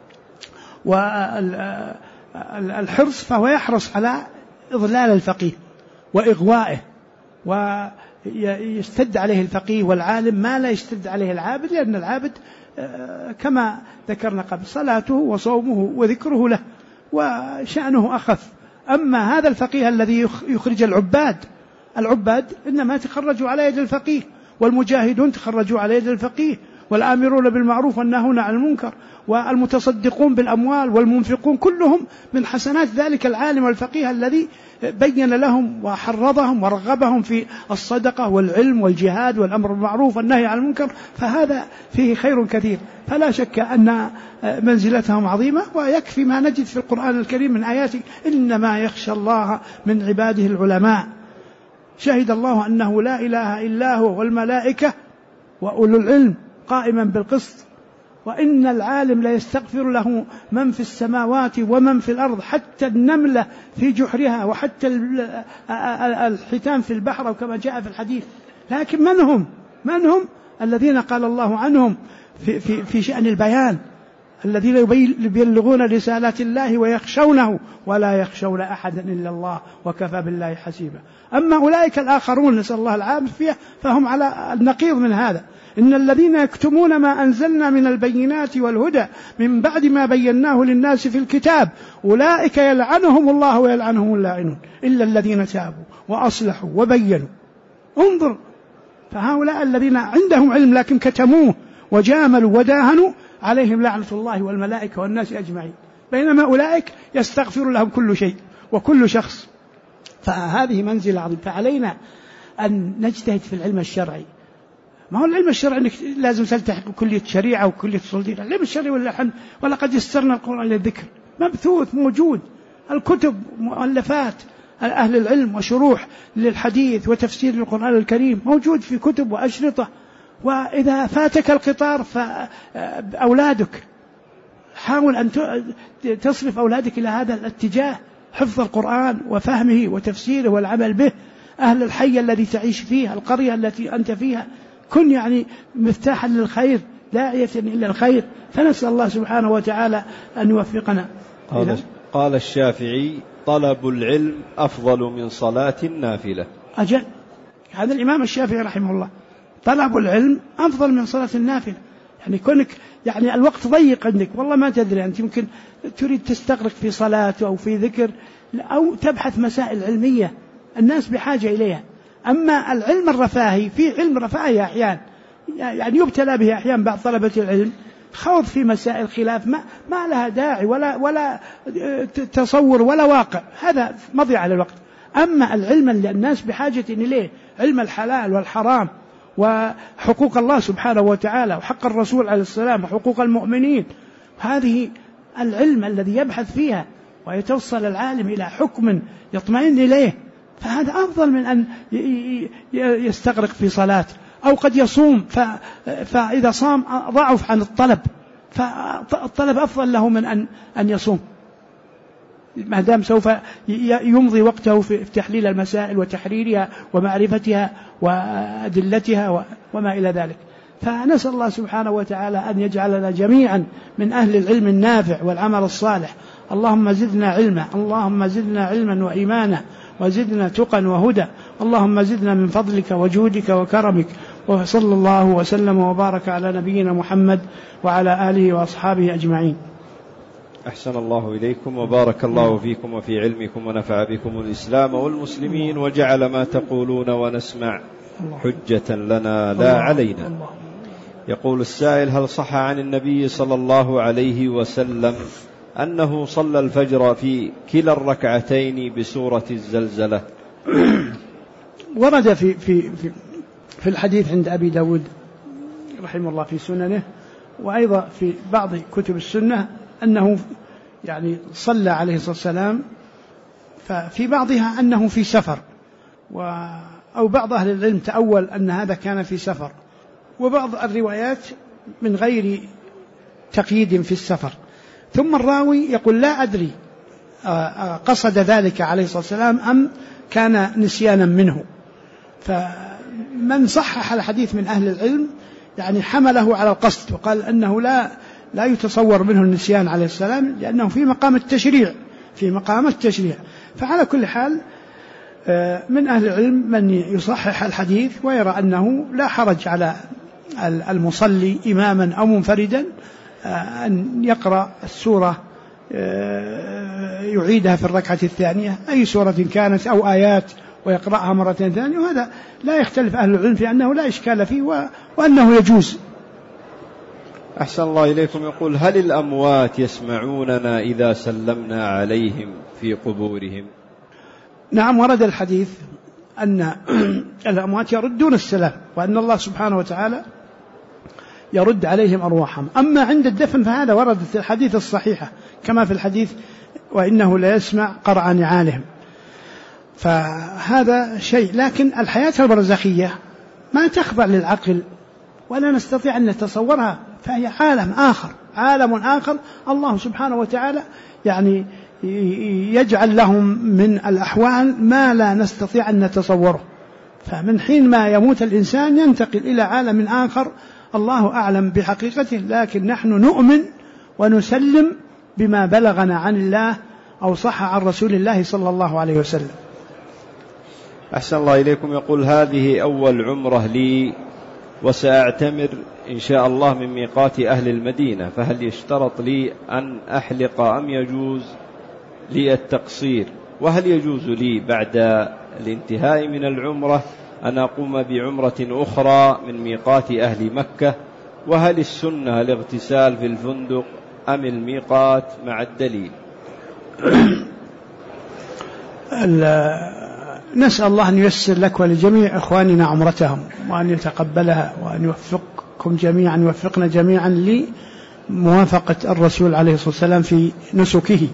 والحرص فهو يحرص على إضلال الفقيه وإغوائه، ويستد عليه الفقيه والعالم ما لا يستد عليه العابد، لأن العابد كما ذكرنا قبل صلاته وصومه وذكره له وشأنه أخف. أما هذا الفقيه الذي يخرج العباد إنما تخرجوا على يد الفقيه، والمجاهدون تخرجوا على يد الفقيه، والآمرون بالمعروف والناهون عن المنكر والمتصدقون بالأموال والمنفقون، كلهم من حسنات ذلك العالم والفقيه الذي بين لهم وحرضهم ورغبهم في الصدقة والعلم والجهاد والأمر بالمعروف والنهي عن المنكر، فهذا فيه خير كثير. فلا شك أن منزلتهم عظيمة، ويكفي ما نجد في القرآن الكريم من آيات: إنما يخشى الله من عباده العلماء، شهد الله أنه لا إله إلا هو والملائكة وأولو العلم قائما بالقسط، وإن العالم لا يستغفر له من في السماوات ومن في الأرض، حتى النملة في جحرها، وحتى الحيتان في البحر، وكما جاء في الحديث. لكن من هم الذين قال الله عنهم في شأن البيان: الذين يبلغون رسالات الله ويخشونه ولا يخشون أحدا إلا الله وكفى بالله حسيبا. أما أولئك الآخرون نسأل الله العافية فهم على النقيض من هذا: إن الذين يكتمون ما أنزلنا من البينات والهدى من بعد ما بيناه للناس في الكتاب أولئك يلعنهم الله ويلعنهم اللاعنون إلا الذين تابوا وأصلحوا وبينوا. انظر، فهؤلاء الذين عندهم علم لكن كتموه وجاملوا وداهنوا عليهم لعنة الله والملائكة والناس أجمعين، بينما أولئك يستغفر لهم كل شيء وكل شخص. فهذه منزلة عظيمة. فعلينا أن نجتهد في العلم الشرعي. ما هو العلم الشرعي أنك لازم تلتحق بكلية شريعة وكلية أصول دين. العلم الشرعي ولقد يسرنا القرآن للذكر، مبثوث موجود، الكتب مؤلفات أهل العلم وشروح للحديث وتفسير القرآن الكريم موجود في كتب وأشرطة. وإذا فاتك القطار فأولادك حاول أن تصرف أولادك إلى هذا الاتجاه، حفظ القرآن وفهمه وتفسيره والعمل به. أهل الحي الذي تعيش فيه، القرية التي أنت فيها، كن يعني مفتاحا للخير، داعية إلى الخير. فنسأل الله سبحانه وتعالى أن يوفقنا. قال الشافعي: طلب العلم أفضل من صلاة النافلة. أجل، هذا الإمام الشافعي رحمه الله، طلب العلم أفضل من صلاة النافلة. يعني كونك يعني الوقت ضيق عندك، والله ما تدري، أنت يمكن تريد تستغرق في صلاة أو في ذكر أو تبحث مسائل علمية الناس بحاجة إليها. أما العلم الرفاهي، في علم رفاهي أحيان يعني يبتلى به أحيان بعض طلبة العلم، خوض في مسائل خلاف ما لها داعي ولا تصور ولا واقع، هذا مضيعة للوقت. أما العلم اللي الناس بحاجة إليه، علم الحلال والحرام وحقوق الله سبحانه وتعالى وحق الرسول عليه السلام وحقوق المؤمنين، هذه العلم الذي يبحث فيها ويتوصل العالم إلى حكم يطمئن إليه، فهذا أفضل من أن يستغرق في صلاة، أو قد يصوم فإذا صام ضعف عن الطلب، فالطلب أفضل له من أن يصوم، ما دام سوف يمضي وقته في تحليل المسائل وتحريرها ومعرفتها وأدلتها وما إلى ذلك. فنسأل الله سبحانه وتعالى أن يجعلنا جميعا من أهل العلم النافع والعمل الصالح. اللهم زدنا علما، اللهم زدنا علما وإيمانا، وزدنا تقا وهدى، اللهم زدنا من فضلك وجودك وكرمك. وصلى الله وسلم وبارك على نبينا محمد وعلى آله وأصحابه أجمعين. أحسن الله إليكم وبارك الله فيكم وفي علمكم ونفع بكم الإسلام والمسلمين، وجعل ما تقولون ونسمع حجة لنا لا علينا. يقول السائل: هل صح عن النبي صلى الله عليه وسلم أنه صلى الفجر في كلا الركعتين بسورة الزلزلة؟ ورد في الحديث عند أبي داود رحمه الله في سننه، وأيضا في بعض كتب السنة، أنه يعني صلى عليه الصلاة والسلام، ففي بعضها أنه في سفر، أو بعض أهل العلم تأول أن هذا كان في سفر، وبعض الروايات من غير تقييد في السفر. ثم الراوي يقول: لا أدري قصد ذلك عليه الصلاة والسلام أم كان نسيانا منه. فمن صحح الحديث من أهل العلم يعني حمله على القصد، وقال أنه لا يتصور منه النسيان عليه السلام، لأنه في مقام التشريع. فعلى كل حال من أهل العلم من يصحح الحديث ويرى أنه لا حرج على المصلي إماما أو منفردا أن يقرأ السورة يعيدها في الركعة الثانية، أي سورة كانت أو آيات، ويقرأها مرة ثانية، وهذا لا يختلف أهل العلم في أنه لا إشكال فيه وأنه يجوز. أحسن الله إليكم. يقول: هل الأموات يسمعوننا إذا سلمنا عليهم في قبورهم؟ نعم، ورد الحديث أن الأموات يردون السلام، وأن الله سبحانه وتعالى يرد عليهم أرواحهم. أما عند الدفن فهذا وردت الحديث الصحيحة، كما في الحديث: وإنه لا يسمع قرع نعالهم. فهذا شيء، لكن الحياة البرزخية ما تخضع للعقل ولا نستطيع أن نتصورها، فهي عالم آخر الله سبحانه وتعالى يعني يجعل لهم من الأحوال ما لا نستطيع أن نتصوره. فمن حين ما يموت الإنسان ينتقل إلى عالم آخر الله أعلم بحقيقته، لكن نحن نؤمن ونسلم بما بلغنا عن الله أو صح عن رسول الله صلى الله عليه وسلم. أحسن الله إليكم. يقول: هذه أول عمرة لي، وسأعتمر إن شاء الله من ميقات أهل المدينة، فهل يشترط لي أن أحلق أم يجوز لي التقصير؟ وهل يجوز لي بعد الانتهاء من العمرة أن أقوم بعمرة أخرى من ميقات أهل مكة؟ وهل السنة الاغتسال في الفندق أم الميقات مع الدليل؟ نسأل الله أن ييسر لك ولجميع إخواننا عمرتهم، وأن يتقبلها، وأن يوفقكم جميعا، يوفقنا جميعا لموافقة الرسول عليه الصلاة والسلام في نسكه.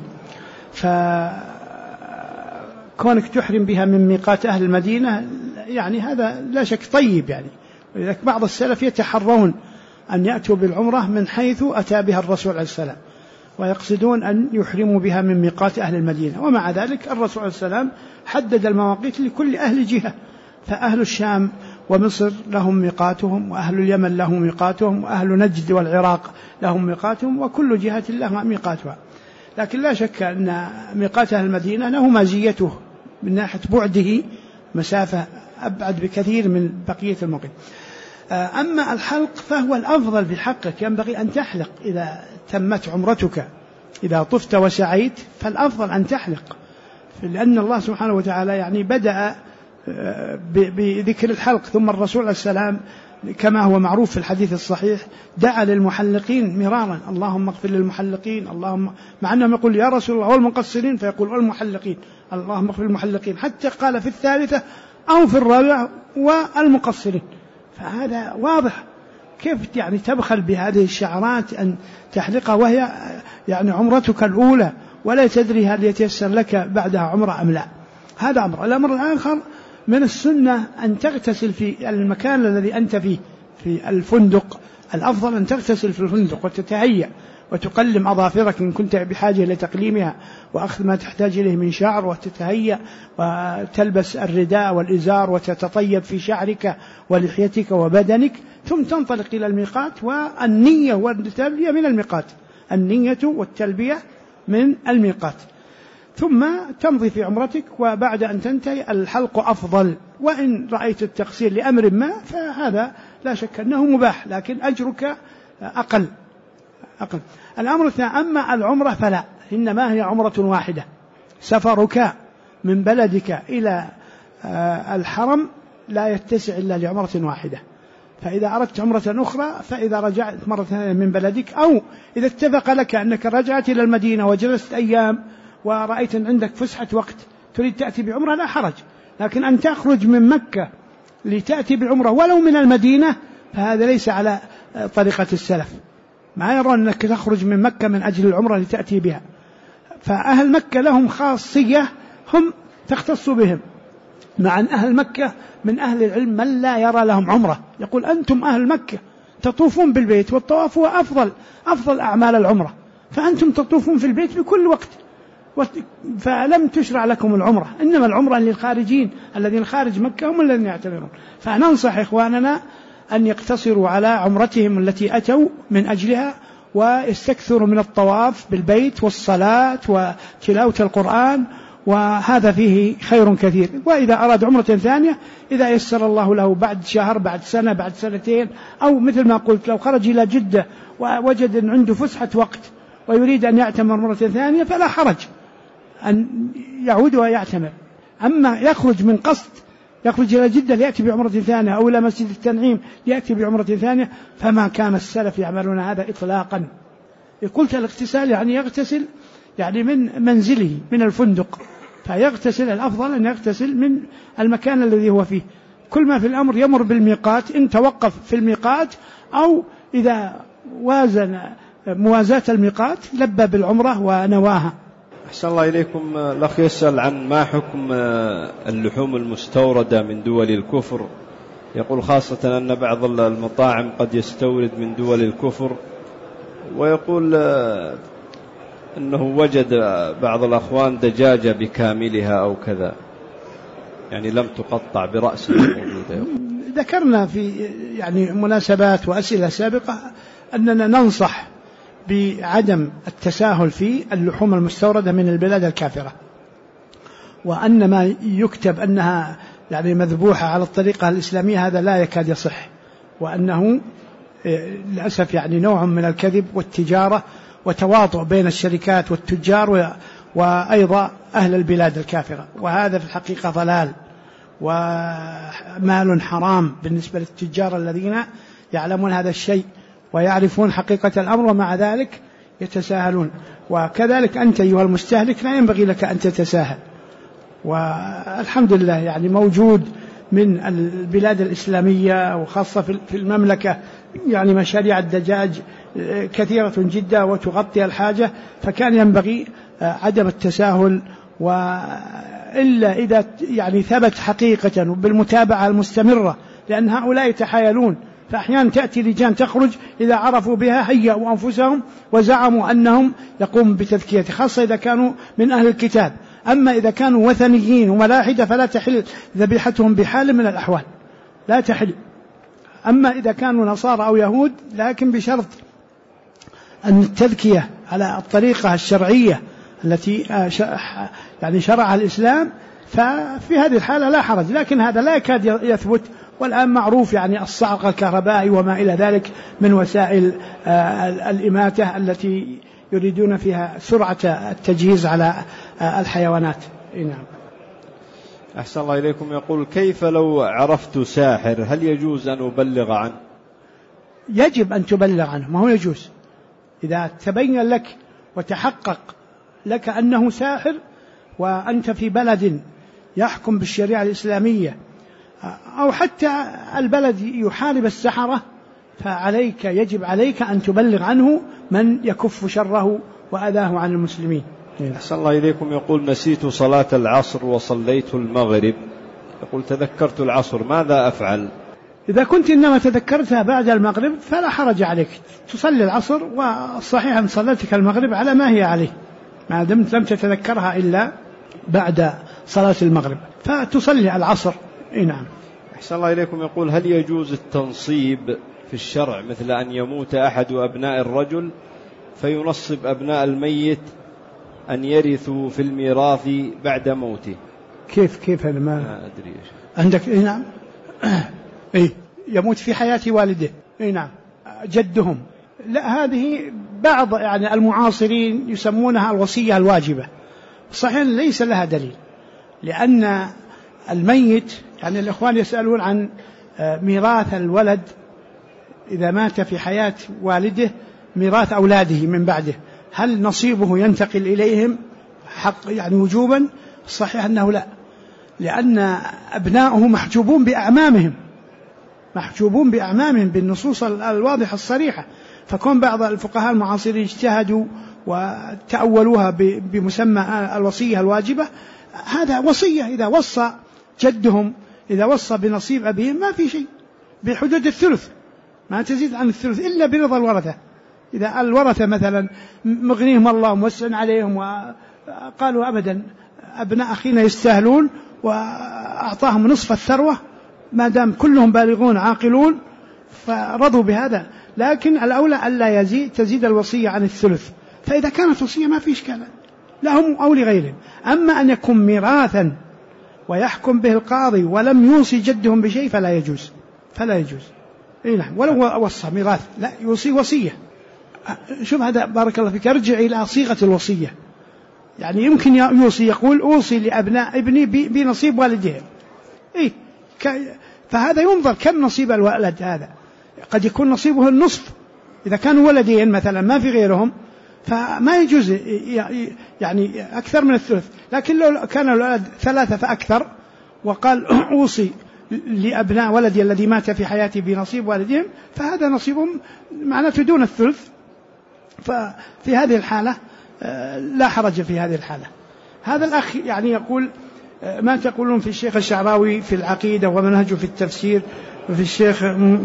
فكونك تحرم بها من ميقات أهل المدينة يعني هذا لا شك طيب يعني، ولذلك بعض السلف يتحرون أن يأتوا بالعمرة من حيث أتى بها الرسول عليه السلام، ويقصدون أن يحرموا بها من ميقات أهل المدينة. ومع ذلك الرسول عليه السلام حدد المواقيت لكل أهل جهة، فأهل الشام ومصر لهم ميقاتهم، وأهل اليمن لهم ميقاتهم، وأهل نجد والعراق لهم ميقاتهم، وكل جهة لها ميقاتها. لكن لا شك أن ميقات أهل المدينة له مزيته من ناحية بعده، مسافة أبعد بكثير من بقية الموقف. أما الحلق فهو الأفضل في حقك، ينبغي أن تحلق إذا تمت عمرتك، إذا طفت وسعيت فالأفضل أن تحلق، لأن الله سبحانه وتعالى يعني بدأ بذكر الحلق، ثم الرسول عليه السلام كما هو معروف في الحديث الصحيح دعا للمحلقين مرارا، اللهم اغفر للمحلقين، اللهم، مع أنهم يقول يا رسول الله والمقصرين، فيقول والمحلقين، اللهم اغفر للمحلقين، حتى قال في الثالثة أو في الرابعة والمقصرين. فهذا واضح كيف يعني تبخل بهذه الشعرات أن تحلقها وهي يعني عمرتك الأولى، ولا تدري هل يتيسر لك بعدها عمرة أم لا. هذا أمر. الأمر الآخر من السنة أن تغتسل في المكان الذي أنت فيه، في الفندق، الأفضل أن تغتسل في الفندق وتتهيأ وتقلم أظافرك إن كنت بحاجة لتقليمها، وأخذ ما تحتاج إليه من شعر، وتتهيأ وتلبس الرداء والإزار وتتطيب في شعرك ولحيتك وبدنك، ثم تنطلق إلى الميقات، والنية والتلبية من الميقات، النية والتلبية من الميقات، ثم تمضي في عمرتك. وبعد أن تنتهي الحلق أفضل، وإن رأيت التقصير لأمر ما فهذا لا شك أنه مباح، لكن أجرك أقل. الأمر الثاني، أما العمرة فلا، إنما هي عمرة واحدة، سفرك من بلدك إلى الحرم لا يتسع إلا لعمرة واحدة، فإذا أردت عمرة أخرى فإذا رجعت مرة ثانية من بلدك، أو إذا اتفق لك أنك رجعت إلى المدينة وجلست أيام ورأيت أن عندك فسحة وقت تريد تأتي بعمرة لا حرج، لكن أن تخرج من مكة لتأتي بعمرة ولو من المدينة فهذا ليس على طريقة السلف، ما يرون أنك تخرج من مكة من أجل العمرة لتأتي بها. فأهل مكة لهم خاصية هم تختص بهم، مع أن أهل مكة من أهل العلم من لا يرى لهم عمرة، يقول أنتم أهل مكة تطوفون بالبيت، والطواف هو أفضل أعمال العمرة، فأنتم تطوفون في البيت بكل وقت، فلم تشرع لكم العمرة، إنما العمرة للخارجين الذين خارج مكة هم الذين يعتمرون. فننصح إخواننا أن يقتصروا على عمرتهم التي أتوا من أجلها، ويستكثروا من الطواف بالبيت والصلاة وتلاوة القرآن، وهذا فيه خير كثير. وإذا أراد عمرة ثانية إذا يسر الله له بعد شهر، بعد سنة، بعد سنتين، أو مثل ما قلت لو خرج إلى جدة ووجد أن عنده فسحة وقت ويريد أن يعتمر مرة ثانية فلا حرج أن يعود ويعتمر. أما يخرج من قصد، يخرج إلى جدة ليأتي بعمرة ثانية، أو إلى مسجد التنعيم ليأتي بعمرة ثانية، فما كان السلف يعملون هذا إطلاقا. قلت الاغتسال يعني يغتسل يعني من منزله من الفندق، فيغتسل الأفضل أن يغتسل من المكان الذي هو فيه. كل ما في الأمر يمر بالميقات، إن توقف في الميقات أو إذا وازن موازاة الميقات لبى بالعمرة ونواها. أحسن الله إليكم. الأخ يسأل عن ما حكم اللحوم المستوردة من دول الكفر، يقول خاصة أن بعض المطاعم قد يستورد من دول الكفر، ويقول أنه وجد بعض الأخوان دجاجة بكاملها أو كذا، يعني لم تقطع برأسها موجودة. ذكرنا في يعني مناسبات وأسئلة سابقة أننا ننصح بعدم التساهل في اللحوم المستوردة من البلاد الكافرة، وأن ما يكتب أنها يعني مذبوحة على الطريقة الإسلامية هذا لا يكاد يصح، وأنه للأسف يعني نوع من الكذب والتجارة وتواطؤ بين الشركات والتجار وأيضا أهل البلاد الكافرة، وهذا في الحقيقة ضلال ومال حرام بالنسبة للتجار الذين يعلمون هذا الشيء ويعرفون حقيقة الأمر، ومع ذلك يتساهلون. وكذلك أنت أيها المستهلك لا ينبغي لك أن تتساهل. والحمد لله يعني موجود من البلاد الإسلامية وخاصة في المملكة يعني مشاريع الدجاج كثيرة جدا وتغطي الحاجة، فكان ينبغي عدم التساهل، وإلا إذا يعني ثبت حقيقة بالمتابعة المستمرة، لأن هؤلاء يتحايلون، فأحيانا تأتي لجان تخرج إذا عرفوا بها هيئوا أنفسهم وزعموا أنهم يقوم بتذكية، خاصة إذا كانوا من أهل الكتاب. أما إذا كانوا وثنيين وملاحدة فلا تحل ذبيحتهم بحال من الأحوال، لا تحل. أما إذا كانوا نصارى أو يهود لكن بشرط أن التذكية على الطريقة الشرعية التي يعني شرع الإسلام، ففي هذه الحالة لا حرج، لكن هذا لا يكاد يثبت والآن معروف يعني الصعق الكهربائي وما إلى ذلك من وسائل الإماتة التي يريدون فيها سرعة التجهيز على الحيوانات. نعم. أحسن الله إليكم. يقول: كيف لو عرفت ساحر هل يجوز أن أبلغ عنه؟ يجب أن تبلغ عنه، ما هو يجوز. إذا تبين لك وتحقق لك أنه ساحر وأنت في بلد يحكم بالشريعة الإسلامية أو حتى البلد يحارب السحرة، فعليك يجب عليك أن تبلغ عنه من يكف شره وأذاه عن المسلمين. أحسن الله إليكم. يقول: نسيت صلاة العصر وصليت المغرب. يقول: تذكرت العصر، ماذا أفعل؟ إذا كنت إنما تذكرتها بعد المغرب فلا حرج عليك، تصلي العصر، والصحيح أن صلاتك المغرب على ما هي عليه ما دمت لم تتذكرها إلا بعد صلاة المغرب، فتصلي العصر. نعم. أحسن الله إليكم. يقول: هل يجوز التنصيب في الشرع مثل أن يموت أحد أبناء الرجل فينصب أبناء الميت أن يرثوا في الميراث بعد موته؟ كيف أنا ما أدري. عندك؟ نعم. يموت في حياة والده. نعم. جدهم. لا، هذه بعض يعني المعاصرين يسمونها الوصية الواجبة. صحيح ليس لها دليل، لأن الميت يعني الإخوان يسألون عن ميراث الولد إذا مات في حياة والده، ميراث أولاده من بعده، هل نصيبه ينتقل إليهم حق يعني وجوبا؟ الصحيح أنه لا، لأن أبناؤه محجوبون بأعمامهم بالنصوص الواضحة الصريحة. فكون بعض الفقهاء المعاصرين اجتهدوا وتأولوها بمسمى الوصية الواجبة، هذا وصية. إذا وصى جدهم، إذا وصى بنصيب أبيهم ما في شيء، بحدود الثلث، ما تزيد عن الثلث إلا برضا الورثة. إذا الورثة مثلا مغنيهم الله موسع عليهم وقالوا أبدا أبناء أخينا يستاهلون وأعطاهم نصف الثروة ما دام كلهم بالغون عاقلون فرضوا بهذا، لكن الأولى ألا تزيد الوصية عن الثلث. فإذا كانت وصية ما في إشكال لهم أو لغيرهم. أما أن يكون ميراثا ويحكم به القاضي ولم يوصي جدهم بشيء فلا يجوز. نعم. ولو وصى ميراث لا يوصي وصية. شوف هذا بارك الله فيك، ارجع إلى صيغة الوصية. يعني يمكن يوصي، يقول: أوصي لأبناء ابني بنصيب والدهم. فهذا ينظر كم نصيب الولد، هذا قد يكون نصيبه النصف إذا كانوا ولدين مثلا ما في غيرهم، فما يجوز يعني أكثر من الثلث. لكن لو كان الولد 3 فأكثر وقال: أوصي لأبناء ولدي الذي مات في حياتي بنصيب والدهم، فهذا نصيبهم معناته دون الثلث. ففي هذه الحالة لا حرج في هذه الحالة. هذا الأخ يعني يقول: ما تقولون في الشيخ الشعراوي في العقيدة ومنهجه في التفسير، وفي الشيخ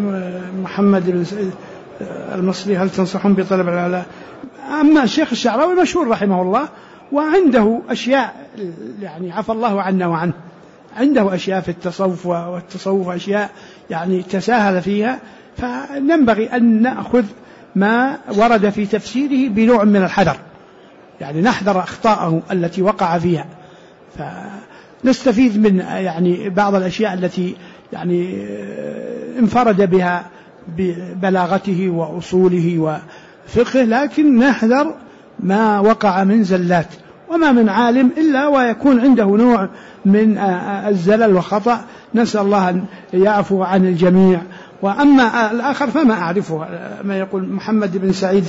محمد المصري هل تنصحون بطلب العلاء؟ أما الشيخ الشعراوي مشهور رحمه الله وعنده أشياء يعني عفى الله عنا وعنه، عنده أشياء في التصوف والتصوف أشياء يعني تساهل فيها، فننبغي أن نأخذ ما ورد في تفسيره بنوع من الحذر، يعني نحذر أخطاءه التي وقع فيها، فنستفيد من يعني بعض الأشياء التي يعني انفرد بها ببلاغته وأصوله وفقه، لكن نحذر ما وقع من زلات. وما من عالم إلا ويكون عنده نوع من الزلل وخطأ، نسأل الله أن يعفو عن الجميع. وأما الآخر فما أعرفه، ما يقول محمد بن سعيد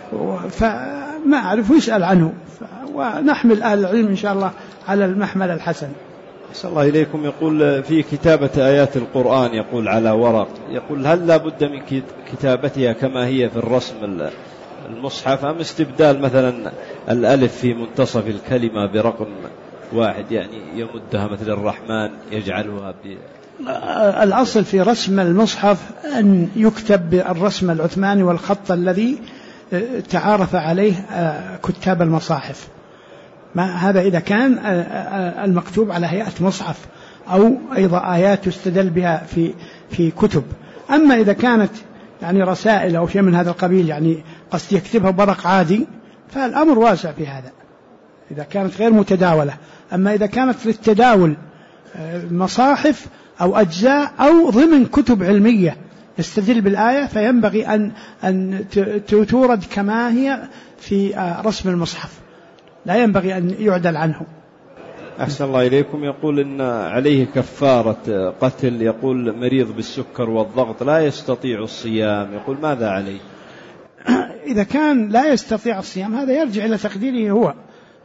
فما أعرفه، يسأل عنه، ونحمل أهل العلم إن شاء الله على المحمل الحسن. أحسن الله إليكم. يقول: في كتابة آيات القرآن يقول على ورق، يقول: هل لا بد من كتابتها كما هي في الرسم المصحف، أم استبدال مثلا الألف في منتصف الكلمة برقم واحد، يعني يمدها مثل الرحمن يجعلها الأصل في رسم المصحف أن يكتب بالرسم العثماني والخط الذي تعارف عليه كتاب المصاحف. هذا إذا كان المكتوب على هيئة مصحف أو أيضا آيات يستدل بها في كتب. أما إذا كانت يعني رسائل أو شيء من هذا القبيل، يعني قصد يكتبها برق عادي، فالأمر واسع في هذا إذا كانت غير متداولة. أما إذا كانت للتداول مصاحف أو أجزاء أو ضمن كتب علمية يستدل بالآية، فينبغي أن تورد كما هي في رسم المصحف، لا ينبغي أن يعدل عنه. أحسن الله إليكم. يقول إن عليه كفارة قتل، يقول مريض بالسكر والضغط لا يستطيع الصيام، يقول ماذا عليه؟ إذا كان لا يستطيع الصيام هذا يرجع إلى تقديره هو.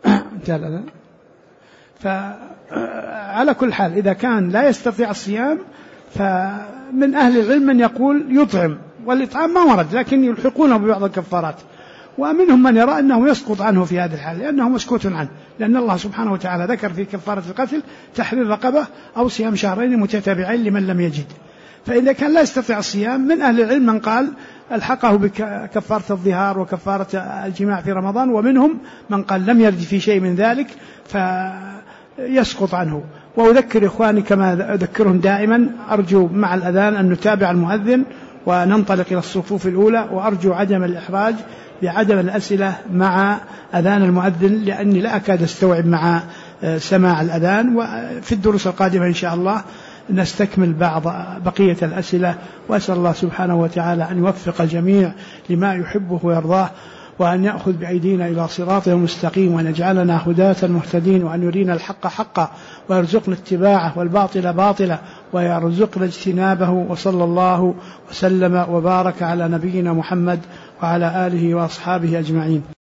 فعلى كل حال إذا كان لا يستطيع الصيام فمن أهل العلم من يقول يطعم، والإطعام ما ورد لكن يلحقونه ببعض الكفارات، ومنهم من يرى أنه يسقط عنه في هذه الحال لأنه مسكوت عنه، لأن الله سبحانه وتعالى ذكر في كفارة القتل تحرير رقبة أو صيام شهرين متتابعين لمن لم يجد. فإذا كان لا يستطيع الصيام من أهل العلم من قال الحقه بكفارة الظهار وكفارة الجماع في رمضان، ومنهم من قال لم يرد في شيء من ذلك فيسقط عنه. وأذكر إخواني كما أذكرهم دائما، أرجو مع الأذان أن نتابع المؤذن وننطلق إلى الصفوف الأولى، وأرجو عدم الإحراج بعدم الأسئلة مع أذان المؤذن، لأني لا أكاد أستوعب مع سماع الأذان. وفي الدروس القادمة إن شاء الله نستكمل بقية الأسئلة، وأسأل الله سبحانه وتعالى أن يوفق الجميع لما يحبه ويرضاه، وأن يأخذ بأيدينا إلى صراطه المستقيم، وأن يجعلنا هداة مهتدين، وأن يرينا الحق حقا ويرزقنا اتباعه والباطل باطلا ويرزقنا اجتنابه. وصلى الله وسلم وبارك على نبينا محمد وعلى آله وأصحابه أجمعين.